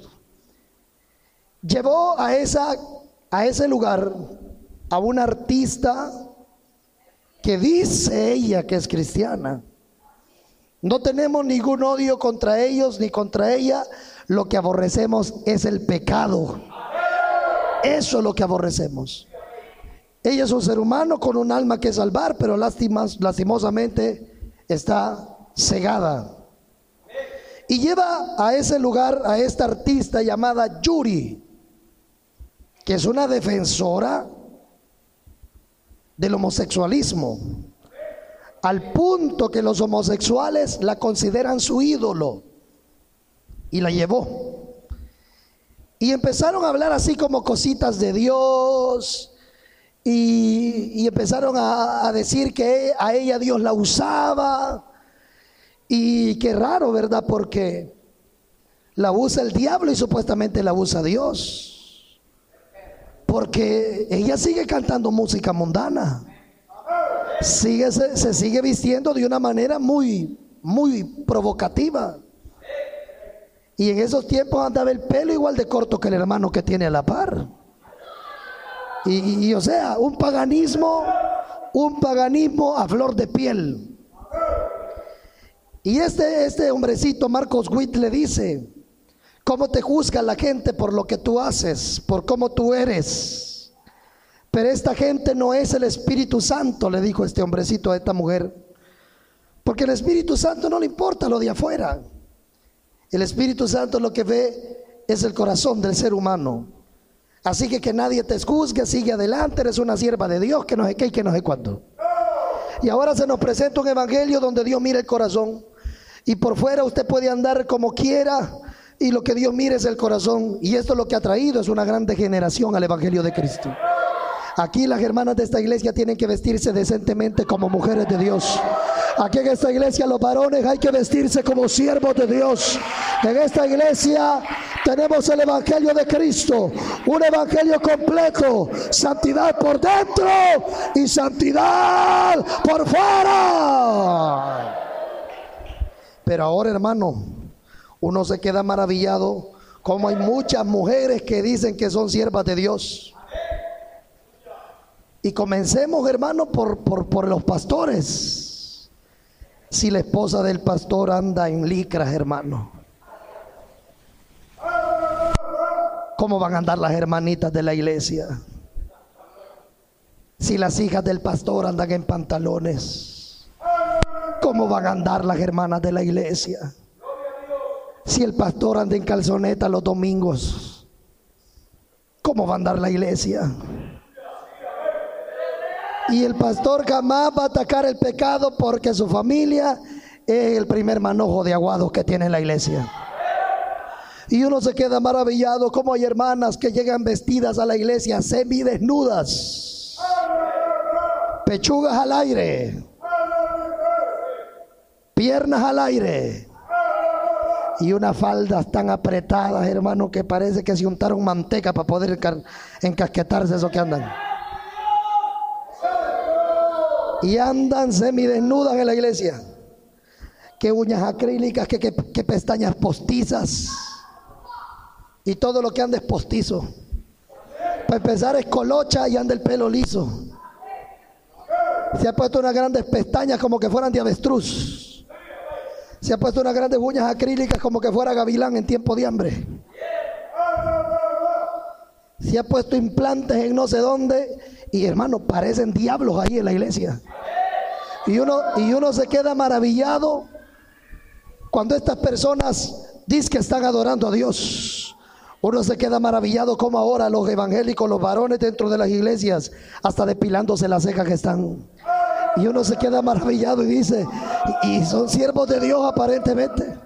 llevó a, esa, a ese lugar a una artista que dice ella que es cristiana. No tenemos ningún odio contra ellos ni contra ella. Lo que aborrecemos es el pecado. Eso es lo que aborrecemos. Ella es un ser humano con un alma que salvar, pero lástimas, lastimosamente está cegada. Y lleva a ese lugar a esta artista llamada Yuri, que es una defensora del homosexualismo, al punto que los homosexuales la consideran su ídolo. Y la llevó. Y empezaron a hablar así como cositas de Dios. Y, y empezaron a, a decir que a ella Dios la usaba. Y qué raro, ¿verdad? Porque la usa el diablo y supuestamente la usa Dios. Porque ella sigue cantando música mundana. Sigue, se, se sigue vistiendo de una manera muy, muy provocativa. Y en esos tiempos andaba el pelo igual de corto que el hermano que tiene a la par. Y, y, y o sea, un paganismo, un paganismo a flor de piel. Y este, este hombrecito, Marcos Witt, le dice: ¿cómo te juzga la gente por lo que tú haces, por cómo tú eres? Pero esta gente no es el Espíritu Santo, le dijo este hombrecito a esta mujer. Porque el Espíritu Santo no le importa lo de afuera. El Espíritu Santo lo que ve es el corazón del ser humano. Así que que nadie te juzgue, sigue adelante, eres una sierva de Dios, que no sé qué y que no sé cuándo. Y ahora se nos presenta un evangelio donde Dios mira el corazón. Y por fuera usted puede andar como quiera, y lo que Dios mira es el corazón. Y esto es lo que ha traído, es una gran degeneración al evangelio de Cristo. Aquí las hermanas de esta iglesia tienen que vestirse decentemente como mujeres de Dios. Aquí en esta iglesia los varones hay que vestirse como siervos de Dios. En esta iglesia tenemos el evangelio de Cristo, un evangelio completo, santidad por dentro y santidad por fuera. Pero ahora, hermano, uno se queda maravillado como hay muchas mujeres que dicen que son siervas de Dios. Y comencemos, hermano, por, por, por los pastores. Si la esposa del pastor anda en licras, hermano, ¿cómo van a andar las hermanitas de la iglesia? Si las hijas del pastor andan en pantalones, ¿cómo van a andar las hermanas de la iglesia? Si el pastor anda en calzoneta los domingos, ¿cómo va a andar la iglesia? Y el pastor jamás va a atacar el pecado porque su familia es el primer manojo de aguados que tiene la iglesia. Y uno se queda maravillado como hay hermanas que llegan vestidas a la iglesia semidesnudas, pechugas al aire, piernas al aire, y unas faldas tan apretadas, hermano, que parece que se untaron manteca para poder encasquetarse eso que andan. Y andan semidesnudas en la iglesia. Que uñas acrílicas, que, que, que pestañas postizas. Y todo lo que anda es postizo. Para empezar es colocha y anda el pelo liso. Se ha puesto unas grandes pestañas como que fueran de avestruz. Se ha puesto unas grandes uñas acrílicas como que fuera gavilán en tiempo de hambre. Se ha puesto implantes en no sé dónde. Y hermano, parecen diablos ahí en la iglesia. Y uno, y uno se queda maravillado cuando estas personas dicen que están adorando a Dios. Uno se queda maravillado como ahora los evangélicos, los varones dentro de las iglesias, hasta depilándose las cejas que están. Y uno se queda maravillado y dice, y son siervos de Dios aparentemente.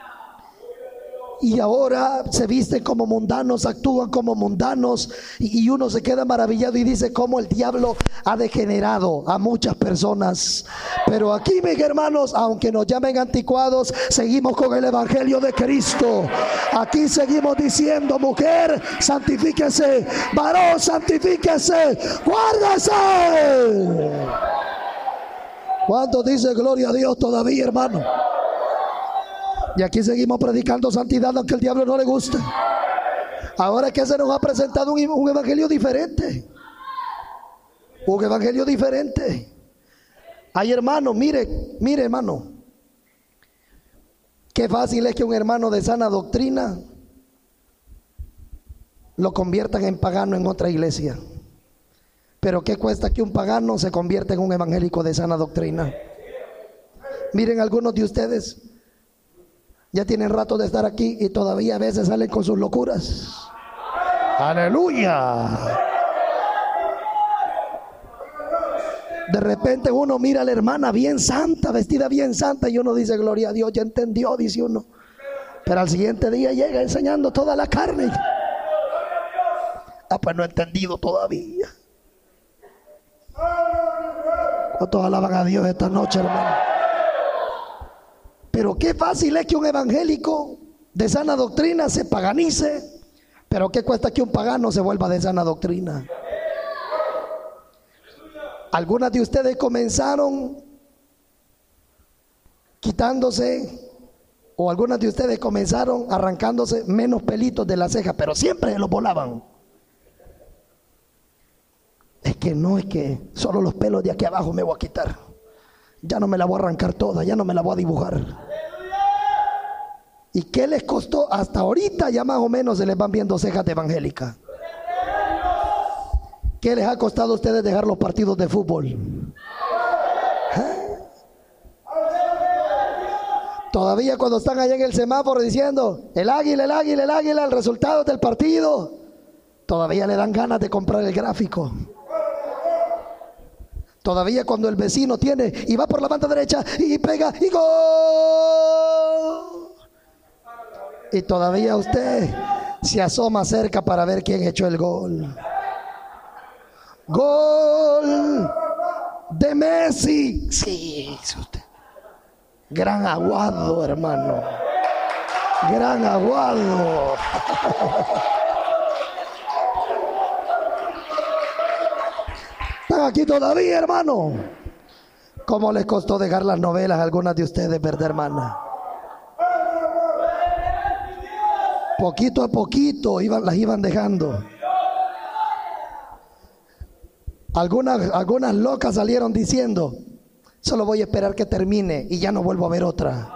Y ahora se visten como mundanos, actúan como mundanos, y uno se queda maravillado y dice cómo el diablo ha degenerado a muchas personas. Pero aquí, mis hermanos, aunque nos llamen anticuados, seguimos con el evangelio de Cristo. Aquí seguimos diciendo: mujer, santifíquese; varón, santifíquese; guárdase. ¿Cuántos dicen gloria a Dios todavía, hermano? Y aquí seguimos predicando santidad aunque el diablo no le guste. Ahora es que se nos ha presentado un, un evangelio diferente. Un evangelio diferente. Hay hermanos, mire, mire hermano, qué fácil es que un hermano de sana doctrina lo conviertan en pagano en otra iglesia. Pero qué cuesta que un pagano se convierta en un evangélico de sana doctrina. Miren, algunos de ustedes ya tienen rato de estar aquí y todavía a veces salen con sus locuras. Aleluya. De repente uno mira a la hermana bien santa, vestida bien santa, y uno dice, gloria a Dios, ya entendió, dice uno. Pero al siguiente día llega enseñando toda la carne. Ah, pues no he entendido todavía. ¿Cuántos alaban a Dios esta noche, hermano? Pero qué fácil es que un evangélico de sana doctrina se paganice. Pero qué cuesta que un pagano se vuelva de sana doctrina. Algunas de ustedes comenzaron quitándose, o algunas de ustedes comenzaron arrancándose menos pelitos de la ceja, pero siempre se los volaban. Es que no, es que solo los pelos de aquí abajo me voy a quitar. Ya no me la voy a arrancar toda, ya no me la voy a dibujar. ¿Y qué les costó? Hasta ahorita ya más o menos se les van viendo cejas de evangélica. ¿Qué les ha costado a ustedes dejar los partidos de fútbol? ¿Eh? Todavía cuando están allá en el semáforo diciendo el águila, el águila, el águila, el resultado del partido, todavía le dan ganas de comprar el gráfico. Todavía cuando el vecino tiene y va por la banda derecha y pega y gol. Y todavía usted se asoma cerca para ver quién echó el gol. Gol de Messi. Sí, usted. Gran aguado, hermano. Gran aguado. Están aquí todavía, hermano. ¿Cómo les costó dejar las novelas a algunas de ustedes, verdad, hermana? Poquito a poquito iban, las iban dejando. Algunas, algunas locas salieron diciendo, solo voy a esperar que termine y ya no vuelvo a ver otra.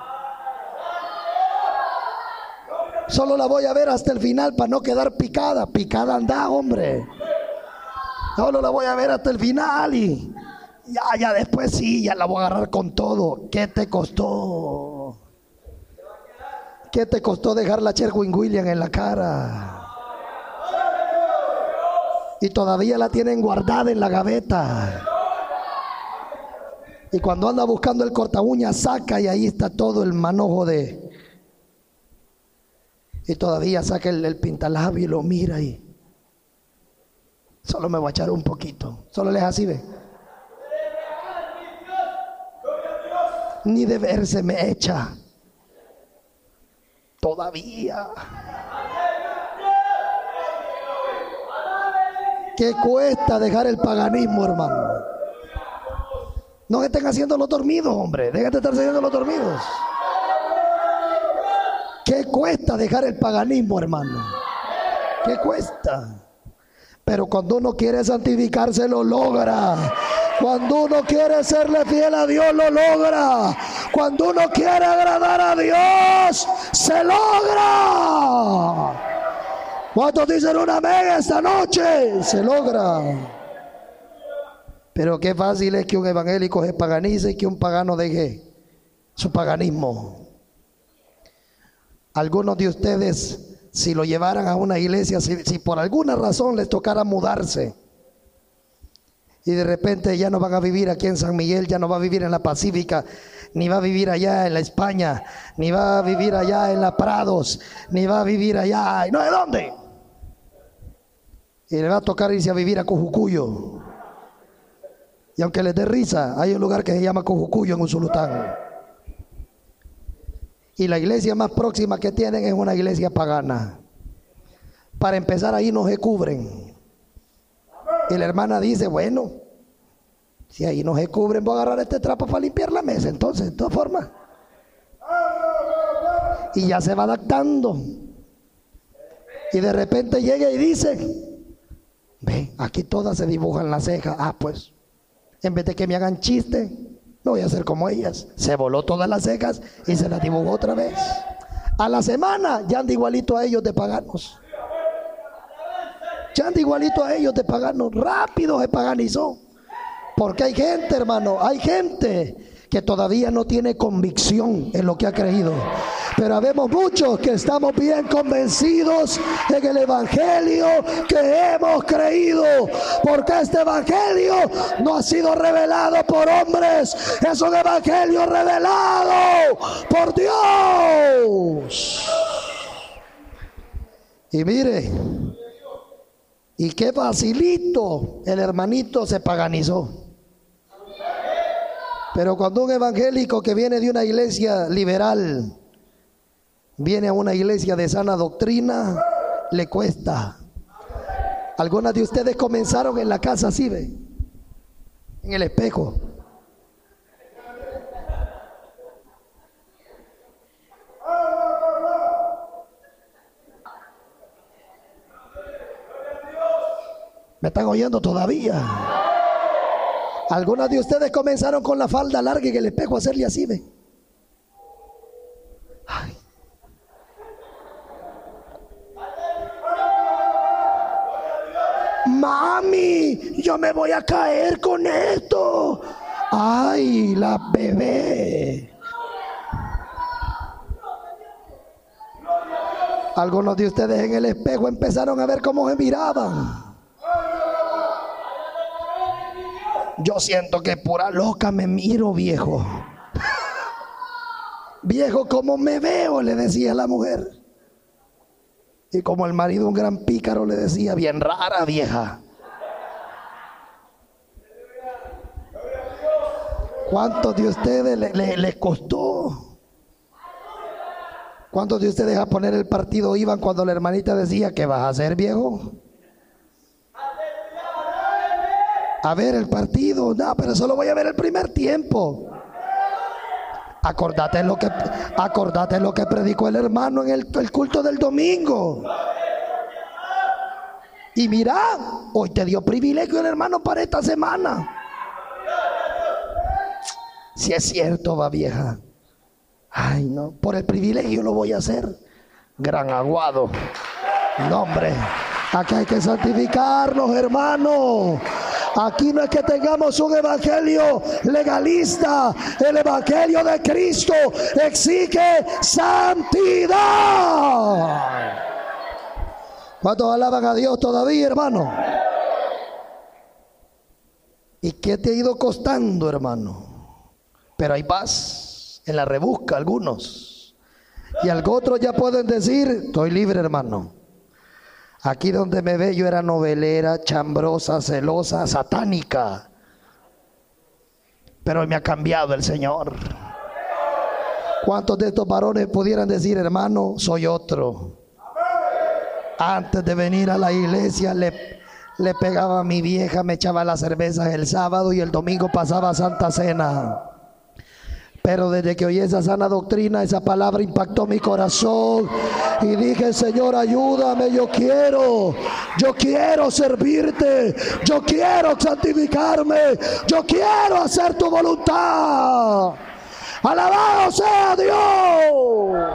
Solo la voy a ver hasta el final para no quedar picada. Picada anda, hombre. Solo la voy a ver hasta el final y ya, ya después sí, ya la voy a agarrar con todo. ¿Qué te costó? ¿Qué te costó dejar la Sherwin Williams en la cara? Y todavía la tienen guardada en la gaveta. Y cuando anda buscando el corta uñas, saca y ahí está todo el manojo de... Y todavía saca el, el pintalabio y lo mira y... Solo me voy a echar un poquito. Solo les así, ve. Ni de verse me echa. Todavía. ¿Qué cuesta dejar el paganismo, hermano? No estén haciendo los dormidos, hombre. Dejen de estar haciendo los dormidos. ¿Qué cuesta dejar el paganismo, hermano? ¿Qué cuesta? Pero cuando uno quiere santificarse, lo logra. Cuando uno quiere serle fiel a Dios, lo logra. Cuando uno quiere agradar a Dios, se logra. ¿Cuántos dicen un amén esta noche? Se logra. Pero qué fácil es que un evangélico se paganice y que un pagano deje su paganismo. Algunos de ustedes, si lo llevaran a una iglesia, si, si por alguna razón les tocara mudarse y de repente ya no van a vivir aquí en San Miguel, ya no va a vivir en la Pacífica, ni va a vivir allá en la España, ni va a vivir allá en la Prados, ni va a vivir allá, ¿no de dónde? Y le va a tocar irse a vivir a Cojucuyo. Y aunque les dé risa, hay un lugar que se llama Cojucuyo en Usulután. Y la iglesia más próxima que tienen es una iglesia pagana. Para empezar, ahí no se cubren. Y la hermana dice, bueno, si ahí no se cubren, voy a agarrar este trapo para limpiar la mesa. Entonces, de todas formas. Y ya se va adaptando. Y de repente llega y dice, ve, aquí todas se dibujan las cejas. Ah, pues, en vez de que me hagan chiste, No voy a ser como ellas. Se voló todas las cejas y se las dibujó otra vez. A la semana ya anda igualito a ellos de paganos. Ya anda igualito a ellos de paganos. Rápido se paganizó. Porque hay gente, hermano, hay gente que todavía no tiene convicción en lo que ha creído. Pero habemos muchos que estamos bien convencidos en el evangelio que hemos creído. Porque este evangelio no ha sido revelado por hombres. Es un evangelio revelado por Dios. Y mire, y qué facilito el hermanito se paganizó. Pero cuando un evangélico que viene de una iglesia liberal viene a una iglesia de sana doctrina, le cuesta. Algunas de ustedes comenzaron en la casa así, ¿ve? En el espejo. ¿Me están oyendo todavía? Algunas de ustedes comenzaron con la falda larga y en el espejo a hacerle así, ¿ve? Ay. Mami, yo me voy a caer con esto. Ay, la bebé. Algunos de ustedes en el espejo empezaron a ver cómo se miraban. Yo siento que pura loca me miro, viejo. Viejo, ¿cómo me veo?, le decía la mujer. Y como el marido, un gran pícaro, le decía: bien rara, vieja. ¿Cuántos de ustedes le, le, les costó? ¿Cuántos de ustedes a poner el partido iban cuando la hermanita decía: ¿qué vas a hacer, viejo? A ver el partido. No, pero solo voy a ver el primer tiempo. Acordate lo que, acordate lo que predicó el hermano en el, el culto del domingo. Y mira, hoy te dio privilegio el hermano para esta semana. Si es cierto, va, vieja. Ay, no, por el privilegio lo voy a hacer. Gran aguado. No, hombre, aquí hay que santificarnos, hermano. Aquí no es que tengamos un evangelio legalista. El evangelio de Cristo exige santidad. ¿Cuántos alaban a Dios todavía, hermano? ¿Y qué te ha ido costando, hermano? Pero hay paz en la rebusca algunos. Y algo otros ya pueden decir: estoy libre, hermano. Aquí donde me ve yo era novelera, chambrosa, celosa, satánica. Pero hoy me ha cambiado el Señor. ¿Cuántos de estos varones pudieran decir: hermano, soy otro? Antes de venir a la iglesia le, le pegaba a mi vieja, me echaba las cervezas el sábado y el domingo pasaba Santa Cena. Pero desde que oí esa sana doctrina, esa palabra impactó mi corazón y dije: Señor, ayúdame, yo quiero, yo quiero servirte, yo quiero santificarme, yo quiero hacer tu voluntad. Alabado sea Dios.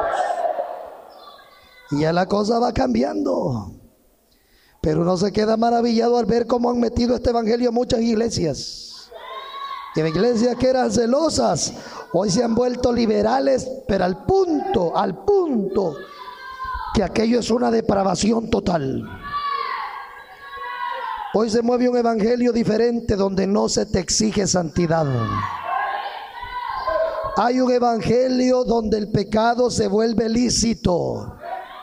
Y ya la cosa va cambiando. Pero uno se queda maravillado al ver cómo han metido este evangelio en muchas iglesias. Y en iglesias que eran celosas, hoy se han vuelto liberales, pero al punto, al punto, que aquello es una depravación total. Hoy se mueve un evangelio diferente donde no se te exige santidad. Hay un evangelio donde el pecado se vuelve lícito.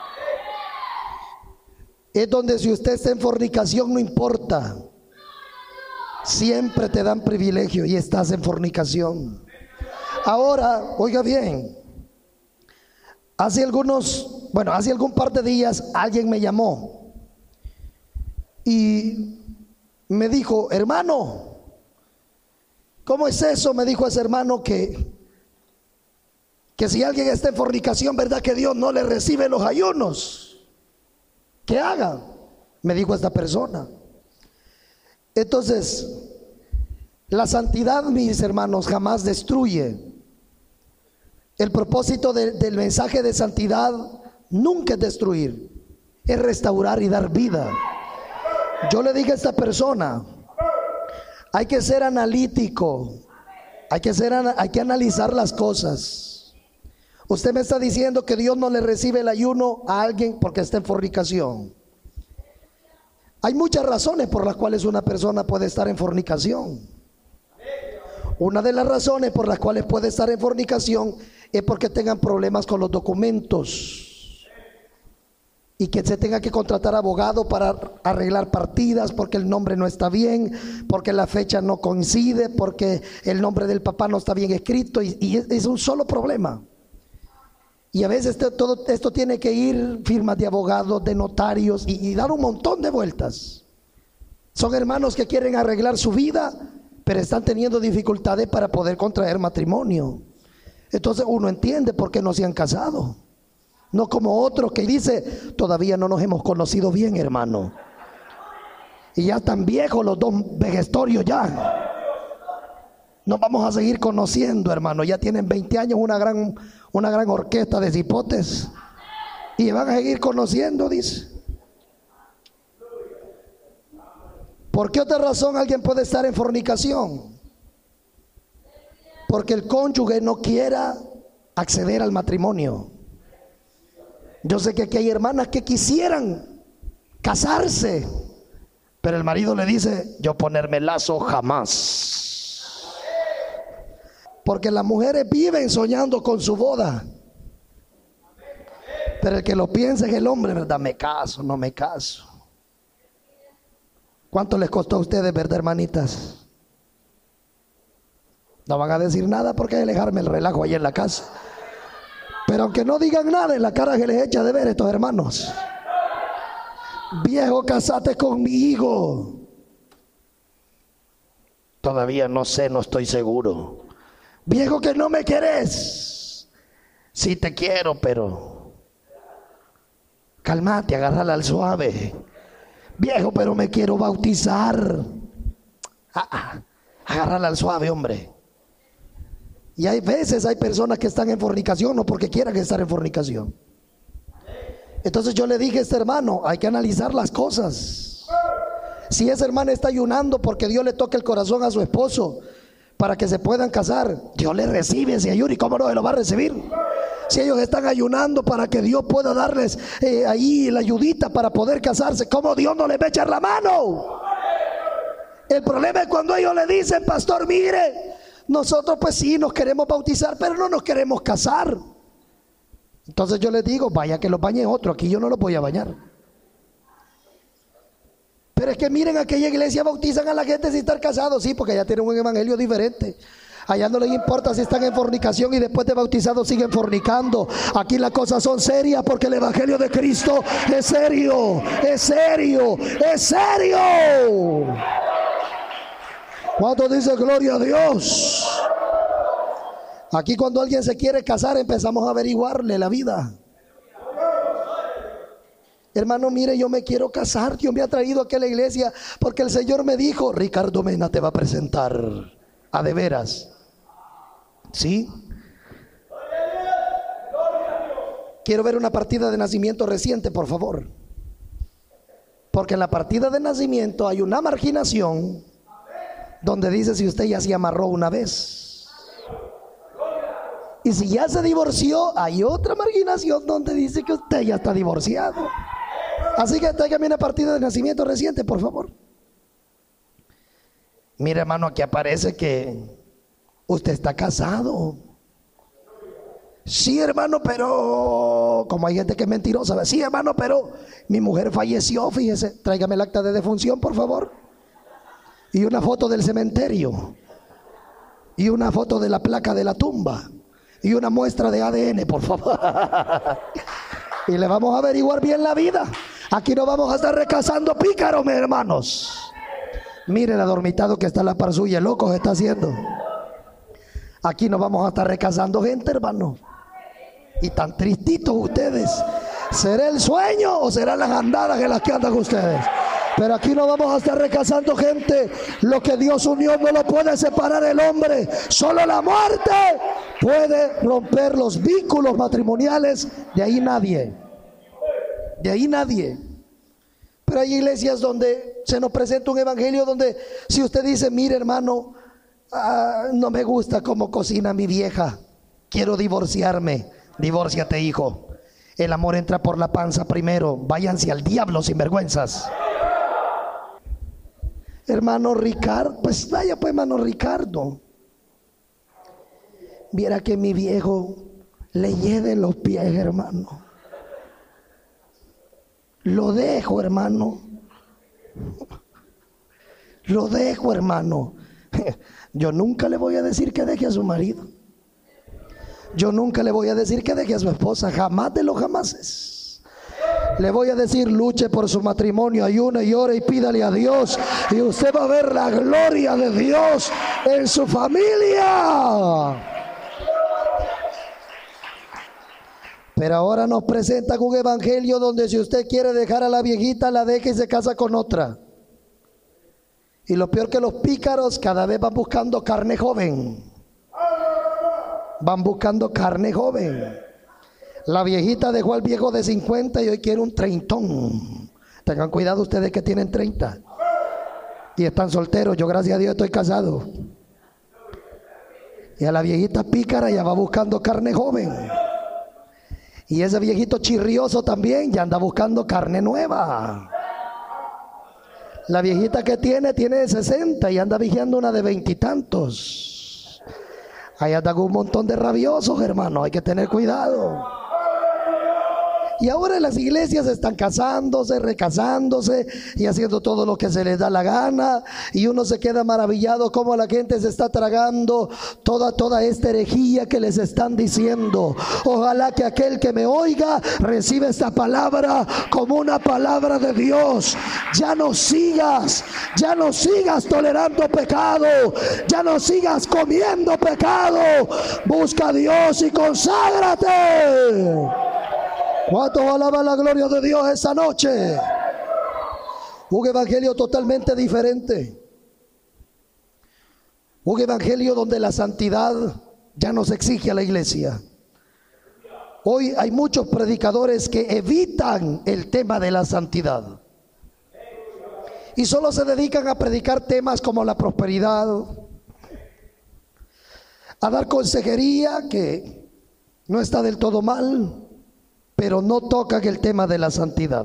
Es donde si usted está en fornicación no importa. Siempre te dan privilegio y estás en fornicación. Ahora, oiga bien, hace algunos, bueno, hace algún par de días alguien me llamó y me dijo: hermano, ¿cómo es eso? Me dijo ese hermano que, que si alguien está en fornicación, ¿verdad que Dios no le recibe los ayunos? ¿Qué haga? Me dijo esta persona. Entonces La santidad, mis hermanos, jamás destruye. El propósito de, del mensaje de santidad nunca es destruir, es restaurar y dar vida. Yo le dije a esta persona, hay que ser analítico, hay que, ser, hay que analizar las cosas. Usted me está diciendo que Dios no le recibe el ayuno a alguien porque está en fornicación. Hay muchas razones por las cuales una persona puede estar en fornicación. Una de las razones por las cuales puede estar en fornicación es porque tengan problemas con los documentos y que se tenga que contratar abogado para arreglar partidas porque el nombre no está bien, porque la fecha no coincide, porque el nombre del papá no está bien escrito, y, y es, es un solo problema. Y a veces te, todo esto tiene que ir firmas de abogados, de notarios y, y dar un montón de vueltas. Son hermanos que quieren arreglar su vida, pero están teniendo dificultades para poder contraer matrimonio. Entonces uno entiende por qué no se han casado. No como otros que dice, todavía no nos hemos conocido bien, hermano. Y ya están viejos los dos vejestorios ya. Nos vamos a seguir conociendo, hermano. Ya tienen veinte años, una gran, una gran orquesta de cipotes. Y van a seguir conociendo, dice. ¿Por qué otra razón alguien puede estar en fornicación? Porque el cónyuge no quiera acceder al matrimonio. Yo sé que aquí hay hermanas que quisieran casarse, pero el marido le dice, yo ponerme lazo jamás. Porque las mujeres viven soñando con su boda, pero el que lo piensa es el hombre, ¿verdad? Me caso, no me caso. ¿Cuánto les costó a ustedes, verdad, hermanitas? No van a decir nada porque hay que dejarme el relajo ahí en la casa. Pero aunque no digan nada, en la cara que les echa de ver estos hermanos. Viejo, casate conmigo. Todavía no sé, no estoy seguro. Viejo, que no me querés. Sí te quiero, pero cálmate, agárrala al suave. Viejo, pero me quiero bautizar. Ah, ah, agárrala al suave, hombre. Y hay veces hay personas que están en fornicación no porque quieran estar en fornicación. Entonces yo le dije a este hermano, hay que analizar las cosas. Si esa hermana está ayunando porque Dios le toca el corazón a su esposo para que se puedan casar, Dios le recibe ese ayuno. ¿Y cómo no se lo va a recibir? Si ellos están ayunando para que Dios pueda darles eh, ahí la ayudita para poder casarse, ¿cómo Dios no les va a echar la mano? El problema es cuando ellos le dicen, pastor, mire, nosotros pues sí nos queremos bautizar, pero no nos queremos casar. Entonces yo les digo, vaya que los bañe otro, aquí yo no los voy a bañar. Pero es que miren, aquella iglesia bautizan a la gente sin estar casados, sí, porque allá tienen un evangelio diferente. Allá no les importa si están en fornicación y después de bautizados siguen fornicando. Aquí las cosas son serias porque el evangelio de Cristo es serio, es serio, es serio. ¿Cuánto dice gloria a Dios? Aquí cuando alguien se quiere casar empezamos a averiguarle la vida. Hermano, mire, yo me quiero casar. Dios me ha traído aquí a la iglesia porque el Señor me dijo, Ricardo Mena te va a presentar. A de veras. ¿Sí? Quiero ver una partida de nacimiento reciente, por favor. Porque en la partida de nacimiento hay una marginación donde dice si usted ya se amarró una vez. Y si ya se divorció, hay otra marginación donde dice que usted ya está divorciado. Así que tráigame una partida de nacimiento reciente, por favor. Mire, hermano, aquí aparece que usted está casado. Sí, hermano, pero como hay gente que es mentirosa. Sí, hermano, pero mi mujer falleció, fíjese. Tráigame el acta de defunción, por favor. Y una foto del cementerio. Y una foto de la placa de la tumba. Y una muestra de A D N, por favor. Y le vamos a averiguar bien la vida. Aquí no vamos a estar recasando pícaros, mis hermanos. Mire el adormitado que está en la par suya, loco se está haciendo. Aquí no vamos a estar recasando gente, hermano. Y tan tristitos ustedes. ¿Será el sueño o serán las andadas en las que andan ustedes? Pero aquí no vamos a estar recasando gente. Lo que Dios unió no lo puede separar el hombre. Solo la muerte puede romper los vínculos matrimoniales. De ahí nadie. De ahí nadie. Pero hay iglesias donde se nos presenta un evangelio donde si usted dice, mire hermano, ah, no me gusta cómo cocina mi vieja, quiero divorciarme. Divórciate, hijo. El amor entra por la panza primero. Váyanse al diablo, sinvergüenzas. Hermano Ricardo, pues vaya pues hermano Ricardo. Viera que mi viejo le hiede los pies, hermano. Lo dejo, hermano. Lo dejo, hermano. Yo nunca le voy a decir que deje a su marido. Yo nunca le voy a decir que deje a su esposa. Jamás de los jamases. Le voy a decir, luche por su matrimonio, ayune y ore y pídale a Dios, y usted va a ver la gloria de Dios en su familia. Pero ahora nos presentan un evangelio donde si usted quiere dejar a la viejita, la deje y se casa con otra. Y lo peor que los pícaros cada vez van buscando carne joven. Van buscando carne joven. La viejita dejó al viejo de cincuenta y hoy quiere un treintón. Tengan cuidado ustedes que tienen treinta y están solteros. Yo gracias a Dios estoy casado. Y a la viejita pícara ya va buscando carne joven. Y ese viejito chirrioso también ya anda buscando carne nueva. La viejita que tiene, tiene sesenta y anda vigiando una de veintitantos. Ahí andan un montón de rabiosos, hermano. Hay que tener cuidado. Y ahora en las iglesias están casándose, recasándose y haciendo todo lo que se les da la gana. Y uno se queda maravillado cómo la gente se está tragando toda, toda esta herejía que les están diciendo. Ojalá que aquel que me oiga reciba esta palabra como una palabra de Dios. Ya no sigas, ya no sigas tolerando pecado. Ya no sigas comiendo pecado. Busca a Dios y conságrate. ¿Cuántos alaban la gloria de Dios esta noche? Un evangelio totalmente diferente. Un evangelio donde la santidad ya no se exige a la iglesia. Hoy hay muchos predicadores que evitan el tema de la santidad y solo se dedican a predicar temas como la prosperidad, a dar consejería, que no está del todo mal, pero no tocan el tema de la santidad.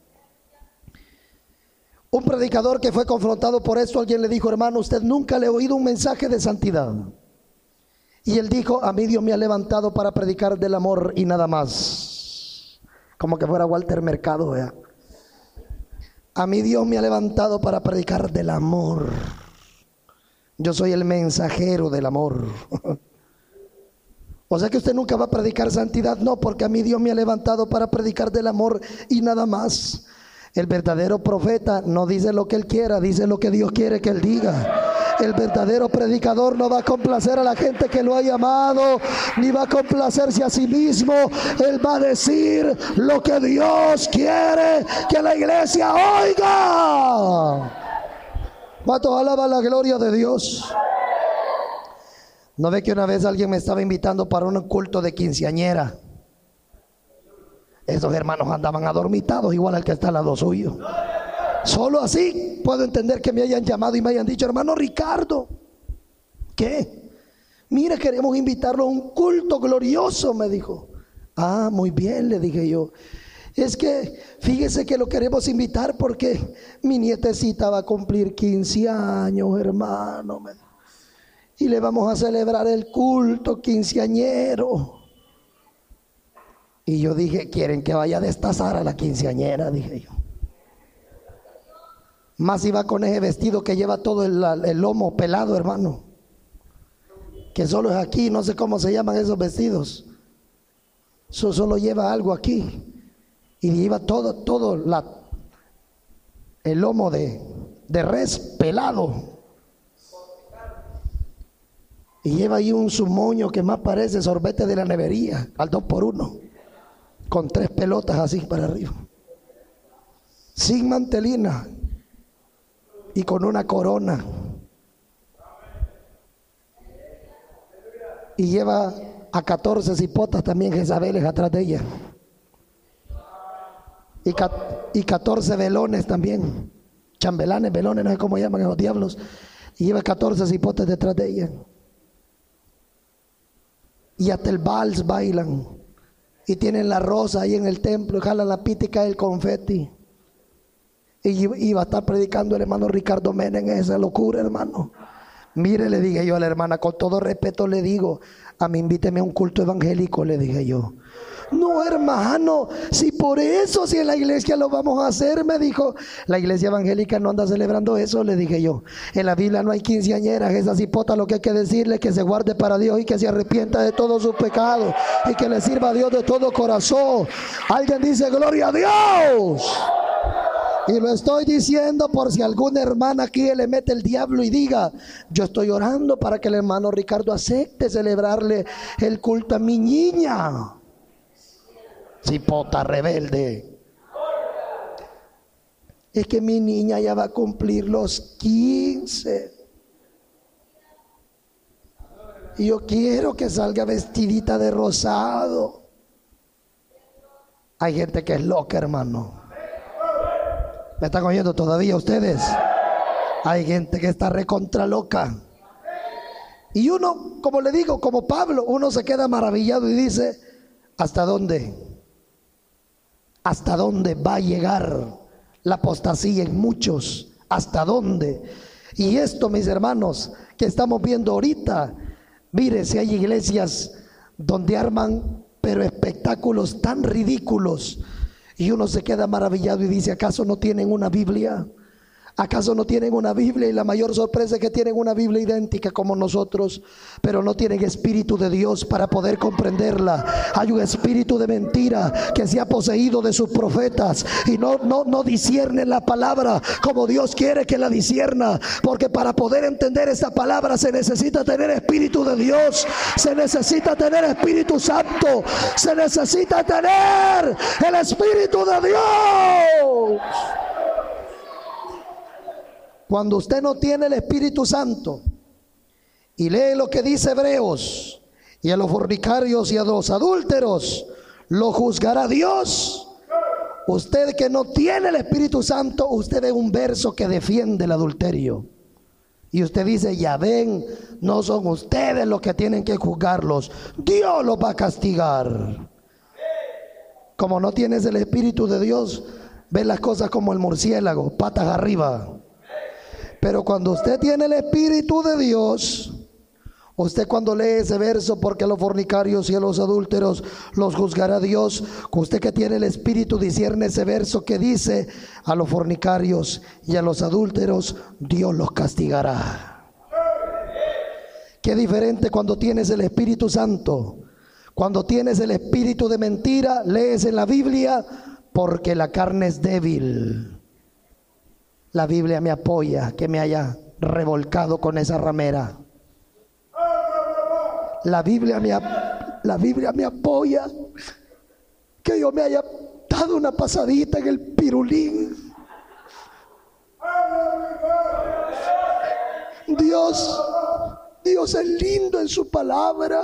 Un predicador que fue confrontado por esto, alguien le dijo, hermano, usted nunca le ha oído un mensaje de santidad. Y él dijo, a mí Dios me ha levantado para predicar del amor y nada más. Como que fuera Walter Mercado, ¿verdad? A mí Dios me ha levantado para predicar del amor. Yo soy el mensajero del amor. O sea que usted nunca va a predicar santidad. No, porque a mí Dios me ha levantado para predicar del amor y nada más. El verdadero profeta no dice lo que él quiera, dice lo que Dios quiere que él diga. El verdadero predicador no va a complacer a la gente que lo ha llamado, ni va a complacerse a sí mismo. Él va a decir lo que Dios quiere que la iglesia oiga. ¿Cuántos alaban la gloria de Dios? ¿No ve que una vez alguien me estaba invitando para un culto de quinceañera? Esos hermanos andaban adormitados igual al que está al lado suyo. Solo así puedo entender que me hayan llamado y me hayan dicho, hermano Ricardo, ¿qué? Mire, queremos invitarlo a un culto glorioso, me dijo. Ah, muy bien, le dije yo. Es que fíjese que lo queremos invitar porque mi nietecita va a cumplir quince años, hermano, me dijo. Y le vamos a celebrar el culto quinceañero. Y yo dije, ¿quieren que vaya a destazar a la quinceañera? Dije yo. Más iba con ese vestido que lleva todo el, el lomo pelado, hermano. Que solo es aquí, no sé cómo se llaman esos vestidos. Eso solo lleva algo aquí. Y lleva todo, todo la, el lomo de, de res pelado. Y lleva ahí un sumoño que más parece sorbete de la nevería, al dos por uno, con tres pelotas así para arriba, sin mantelina. y con una corona. Y lleva a catorce cipotas también Jezabeles atrás de ella. Y, y catorce velones también. Chambelanes, velones, no sé cómo llaman a los diablos. Y lleva catorce cipotas detrás de ella. Y hasta el vals bailan. Y tienen la rosa ahí en el templo. Y jalan la pita y cae el confeti. Y iba a estar predicando el hermano Ricardo Mena en esa locura, hermano. Mire, le dije yo a la hermana, con todo respeto le digo, a mí invíteme a un culto evangélico, le dije yo. No, hermano, si por eso, si en la iglesia lo vamos a hacer, me dijo. La iglesia evangélica no anda celebrando eso, le dije yo. En la Biblia no hay quinceañeras, esa cipota lo que hay que decirle es que se guarde para Dios y que se arrepienta de todos sus pecados y que le sirva a Dios de todo corazón. Alguien dice, gloria a Dios. Y lo estoy diciendo por si alguna hermana aquí le mete el diablo y diga, yo estoy orando para que el hermano Ricardo acepte celebrarle el culto a mi niña. Cipota rebelde. Es que mi niña ya va a cumplir los quince. Y yo quiero que salga vestidita de rosado. Hay gente que es loca, hermano. ¿Me están oyendo todavía ustedes? Hay gente que está recontra loca. Y uno, como le digo, como Pablo, uno se queda maravillado y dice, ¿hasta dónde? ¿Hasta dónde va a llegar la apostasía en muchos? ¿Hasta dónde? Y esto, mis hermanos, que estamos viendo ahorita, mire, si hay iglesias donde arman, pero espectáculos tan ridículos. Y uno se queda maravillado y dice, ¿acaso no tienen una Biblia? ¿Acaso no tienen una Biblia? Y la mayor sorpresa es que tienen una Biblia idéntica como nosotros, pero no tienen espíritu de Dios para poder comprenderla. Hay un espíritu de mentira que se ha poseído de sus profetas y no, no, no disciernen la palabra como Dios quiere que la discierna, porque para poder entender esta palabra se necesita tener espíritu de Dios, se necesita tener Espíritu Santo, se necesita tener el Espíritu de Dios. Cuando usted no tiene el Espíritu Santo y lee lo que dice Hebreos, y a los fornicarios y a los adúlteros lo juzgará Dios. Usted que no tiene el Espíritu Santo, usted ve un verso que defiende el adulterio y usted dice, ya ven, no son ustedes los que tienen que juzgarlos, Dios los va a castigar. Como no tienes el Espíritu de Dios, ves las cosas como el murciélago, patas arriba. Pero cuando usted tiene el Espíritu de Dios, usted cuando lee ese verso, porque a los fornicarios y a los adúlteros los juzgará Dios, usted que tiene el Espíritu discierne ese verso que dice, a los fornicarios y a los adúlteros Dios los castigará. Qué diferente cuando tienes el Espíritu Santo. Cuando tienes el espíritu de mentira, lees en la Biblia, porque la carne es débil. La Biblia me apoya que me haya revolcado con esa ramera. La Biblia me, la Biblia me apoya que yo me haya dado una pasadita en el pirulín. Dios, Dios es lindo en su palabra.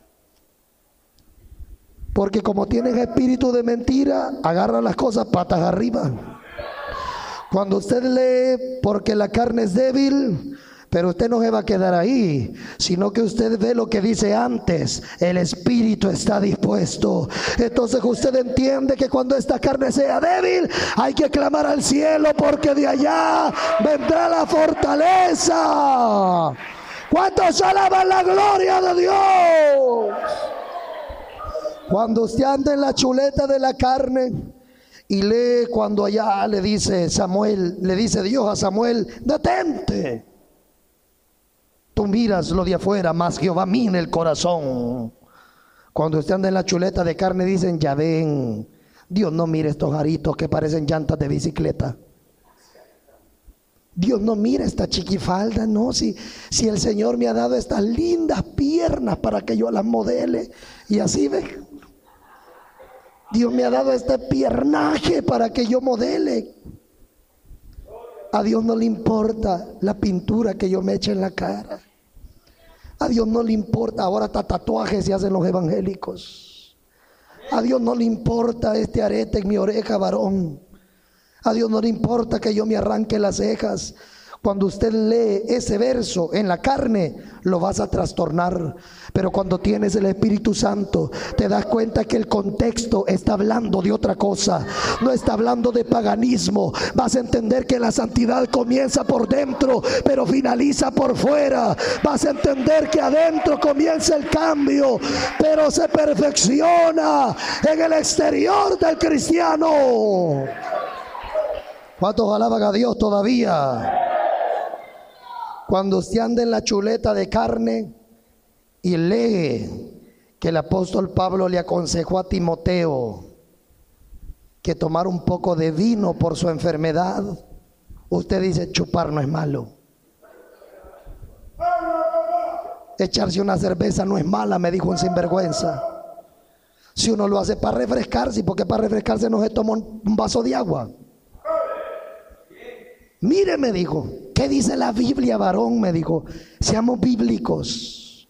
Porque como tienes espíritu de mentira, agarra las cosas patas arriba. Cuando usted lee, porque la carne es débil, pero usted no se va a quedar ahí, sino que usted ve lo que dice antes, el espíritu está dispuesto. Entonces usted entiende que cuando esta carne sea débil, hay que clamar al cielo, porque de allá vendrá la fortaleza. ¿Cuántos alaban la gloria de Dios? Cuando usted anda en la chuleta de la carne y lee cuando allá le dice Samuel, le dice Dios a Samuel, detente. Tú miras lo de afuera, mas Jehová mira el corazón. Cuando usted anda en la chuleta de carne dicen, ya ven, Dios no mira estos aritos que parecen llantas de bicicleta. Dios no mira esta chiquifalda, no, si, si el Señor me ha dado estas lindas piernas para que yo las modele. Y así ve, Dios me ha dado este piernaje para que yo modele. A Dios no le importa la pintura que yo me eche en la cara. A Dios no le importa, ahora hasta tatuajes se hacen los evangélicos. A Dios no le importa este arete en mi oreja, varón. A Dios no le importa que yo me arranque las cejas. Cuando usted lee ese verso en la carne, lo vas a trastornar. Pero cuando tienes el Espíritu Santo, te das cuenta que el contexto está hablando de otra cosa. No está hablando de paganismo. Vas a entender que la santidad comienza por dentro, pero finaliza por fuera. Vas a entender que adentro comienza el cambio, pero se perfecciona en el exterior del cristiano. ¿Cuántos alaban a Dios todavía? Cuando usted anda en la chuleta de carne y lee que el apóstol Pablo le aconsejó a Timoteo que tomara un poco de vino por su enfermedad, usted dice: chupar no es malo. Echarse una cerveza no es mala, me dijo un sinvergüenza. Si uno lo hace para refrescarse, porque para refrescarse no se toma un vaso de agua. Mire, me dijo, ¿qué dice la Biblia, varón? Me dijo, seamos bíblicos.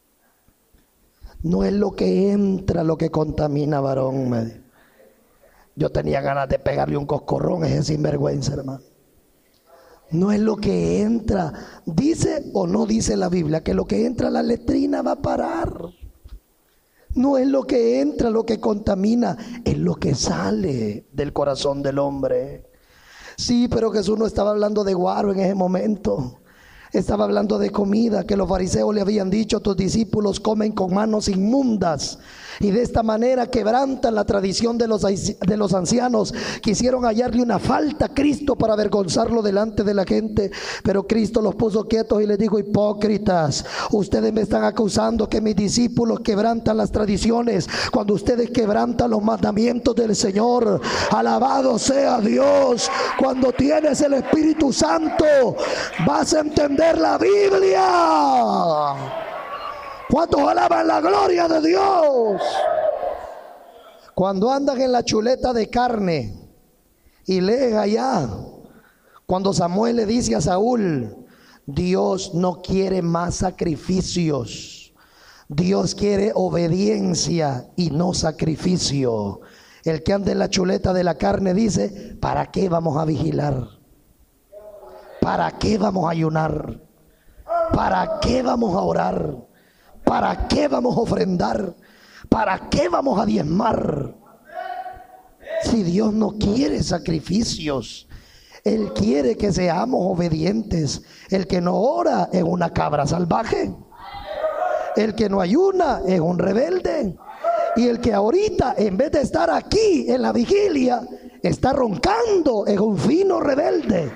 No es lo que entra lo que contamina, varón, me dijo. Yo tenía ganas de pegarle un coscorrón a ese sinvergüenza, hermano. No es lo que entra. ¿Dice o no dice la Biblia que lo que entra a la letrina va a parar? No es lo que entra lo que contamina, es lo que sale del corazón del hombre. Sí, pero Jesús no estaba hablando de guaro en ese momento. Estaba hablando de comida, que los fariseos le habían dicho: tus discípulos comen con manos inmundas, y de esta manera quebrantan la tradición de los, de los ancianos. Quisieron hallarle una falta a Cristo para avergonzarlo delante de la gente, pero Cristo los puso quietos y les dijo: hipócritas, ustedes me están acusando que mis discípulos quebrantan las tradiciones, cuando ustedes quebrantan los mandamientos del Señor. Alabado sea Dios. Cuando tienes el Espíritu Santo, vas a entender la Biblia. ¿Cuántos alaban la gloria de Dios? Cuando andan en la chuleta de carne y lees allá, cuando Samuel le dice a Saúl: Dios no quiere más sacrificios, Dios quiere obediencia y no sacrificio. El que anda en la chuleta de la carne dice: ¿para qué vamos a vigilar? ¿Para qué vamos a ayunar? ¿Para qué vamos a orar? ¿Para qué vamos a ofrendar? ¿Para qué vamos a diezmar? Si Dios no quiere sacrificios, Él quiere que seamos obedientes. El que no ora es una cabra salvaje. El que no ayuna es un rebelde. Y el que ahorita, en vez de estar aquí en la vigilia, está roncando, es un fino rebelde.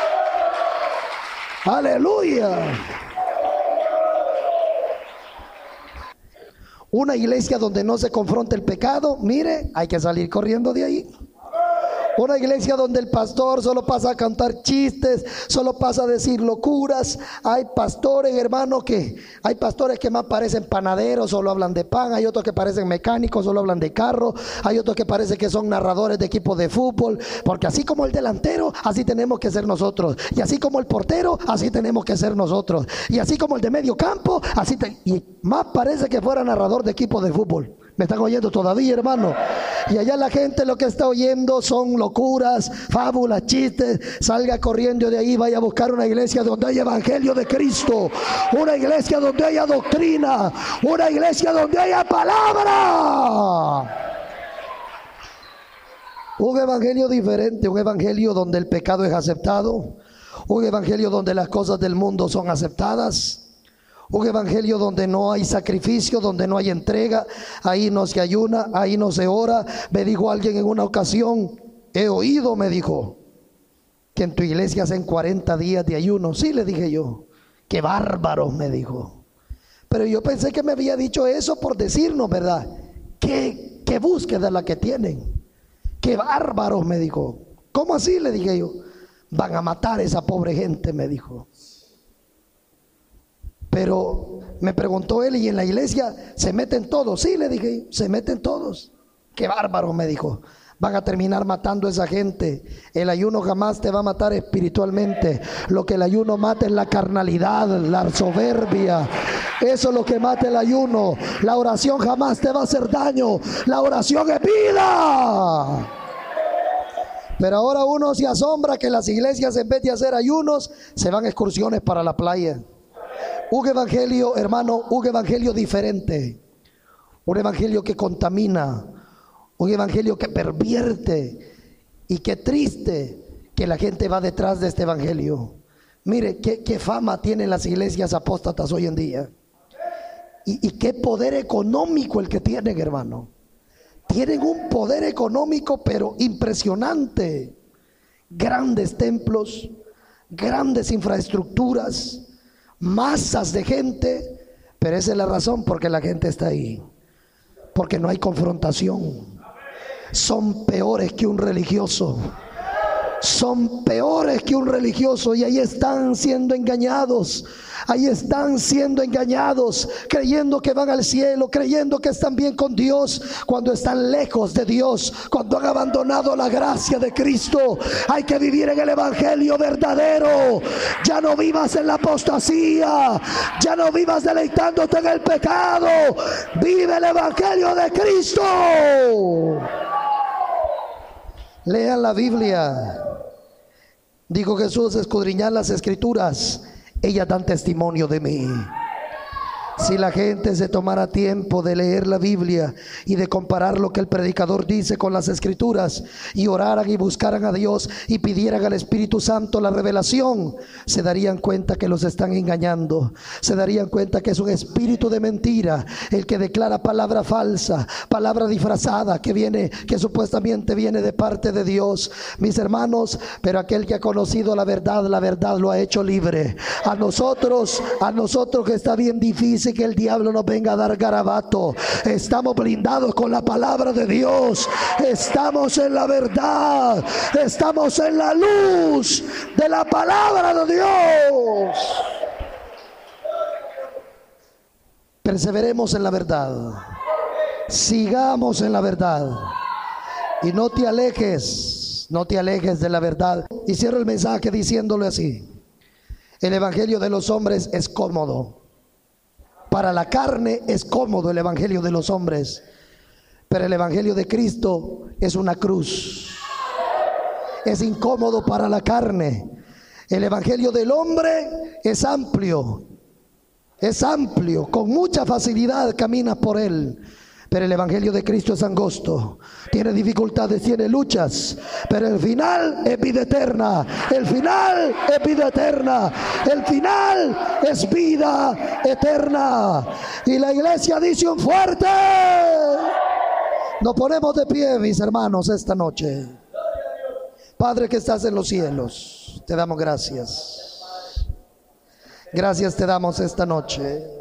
Aleluya. Una iglesia donde no se confronta el pecado, mire, hay que salir corriendo de ahí. Una iglesia donde el pastor solo pasa a cantar chistes, solo pasa a decir locuras. Hay pastores, hermanos, que hay pastores que más parecen panaderos, solo hablan de pan. Hay otros que parecen mecánicos, solo hablan de carro. Hay otros que parece que son narradores de equipos de fútbol. Porque así como el delantero, así tenemos que ser nosotros. Y así como el portero, así tenemos que ser nosotros. Y así como el de medio campo, así te... y más parece que fuera narrador de equipos de fútbol. ¿Me están oyendo todavía, hermano? Y allá la gente lo que está oyendo son locuras, fábulas, chistes. Salga corriendo de ahí, vaya a buscar una iglesia donde haya evangelio de Cristo, una iglesia donde haya doctrina, una iglesia donde haya palabra. Un evangelio diferente, un evangelio donde el pecado es aceptado, un evangelio donde las cosas del mundo son aceptadas. Un evangelio donde no hay sacrificio, donde no hay entrega. Ahí no se ayuna, ahí no se ora. Me dijo alguien en una ocasión: he oído, me dijo, que en tu iglesia hacen cuarenta días de ayuno. Sí, le dije yo. Qué bárbaros, me dijo. Pero yo pensé que me había dicho eso por decirnos, ¿verdad? Qué, qué búsqueda la que tienen. Qué bárbaros, me dijo. ¿Cómo así? Le dije yo. Van a matar a esa pobre gente, me dijo. Pero me preguntó él: ¿y en la iglesia se meten todos? Sí, le dije, se meten todos. Qué bárbaro, me dijo. van a terminar matando a esa gente. El ayuno jamás te va a matar espiritualmente. Lo que el ayuno mata es la carnalidad, la soberbia. Eso es lo que mata el ayuno. La oración jamás te va a hacer daño. La oración es vida. Pero ahora uno se asombra que las iglesias, en vez de hacer ayunos, se van a excursiones para la playa. Un evangelio, hermano, un evangelio diferente. Un evangelio que contamina. Un evangelio que pervierte. Y qué triste que la gente va detrás de este evangelio. Mire, qué, qué fama tienen las iglesias apóstatas hoy en día. Y, y qué poder económico el que tienen, hermano. Tienen un poder económico pero impresionante. Grandes templos, grandes infraestructuras, masas de gente. Pero esa es la razón por qué la gente está ahí. Porque no hay confrontación. Son peores que un religioso. Son peores que un religioso. Y ahí están siendo engañados. Ahí están siendo engañados, creyendo que van al cielo, creyendo que están bien con Dios, cuando están lejos de Dios, cuando han abandonado la gracia de Cristo. Hay que vivir en el evangelio verdadero. Ya no vivas en la apostasía, ya no vivas deleitándote en el pecado. Vive el evangelio de Cristo. Lean la Biblia. Dijo Jesús: escudriñad las escrituras, ellas dan testimonio de mí. Si la gente se tomara tiempo de leer la Biblia y de comparar lo que el predicador dice con las escrituras, y oraran y buscaran a Dios y pidieran al Espíritu Santo la revelación, se darían cuenta que los están engañando. Se darían cuenta que es un espíritu de mentira el que declara palabra falsa, palabra disfrazada, que viene, que supuestamente viene de parte de Dios. Mis hermanos, pero aquel que ha conocido la verdad, la verdad lo ha hecho libre. A nosotros, a nosotros que está bien difícil que el diablo nos venga a dar garabato. Estamos blindados con la palabra de Dios. Estamos en la verdad. Estamos en la luz de la palabra de Dios. Perseveremos en la verdad. Sigamos en la verdad. Y no te alejes, no te alejes de la verdad. Y cierro el mensaje diciéndole así: el evangelio de los hombres es cómodo. Para la carne es cómodo el evangelio de los hombres, pero el evangelio de Cristo es una cruz. Es incómodo para la carne. El evangelio del hombre es amplio, es amplio, con mucha facilidad caminas por él. Pero el evangelio de Cristo es angosto, tiene dificultades, tiene luchas, pero el final es vida eterna. El final es vida eterna. El final es vida eterna. Y la iglesia dice un fuerte. Nos ponemos de pie, mis hermanos, esta noche. Padre que estás en los cielos, te damos gracias. Gracias te damos esta noche.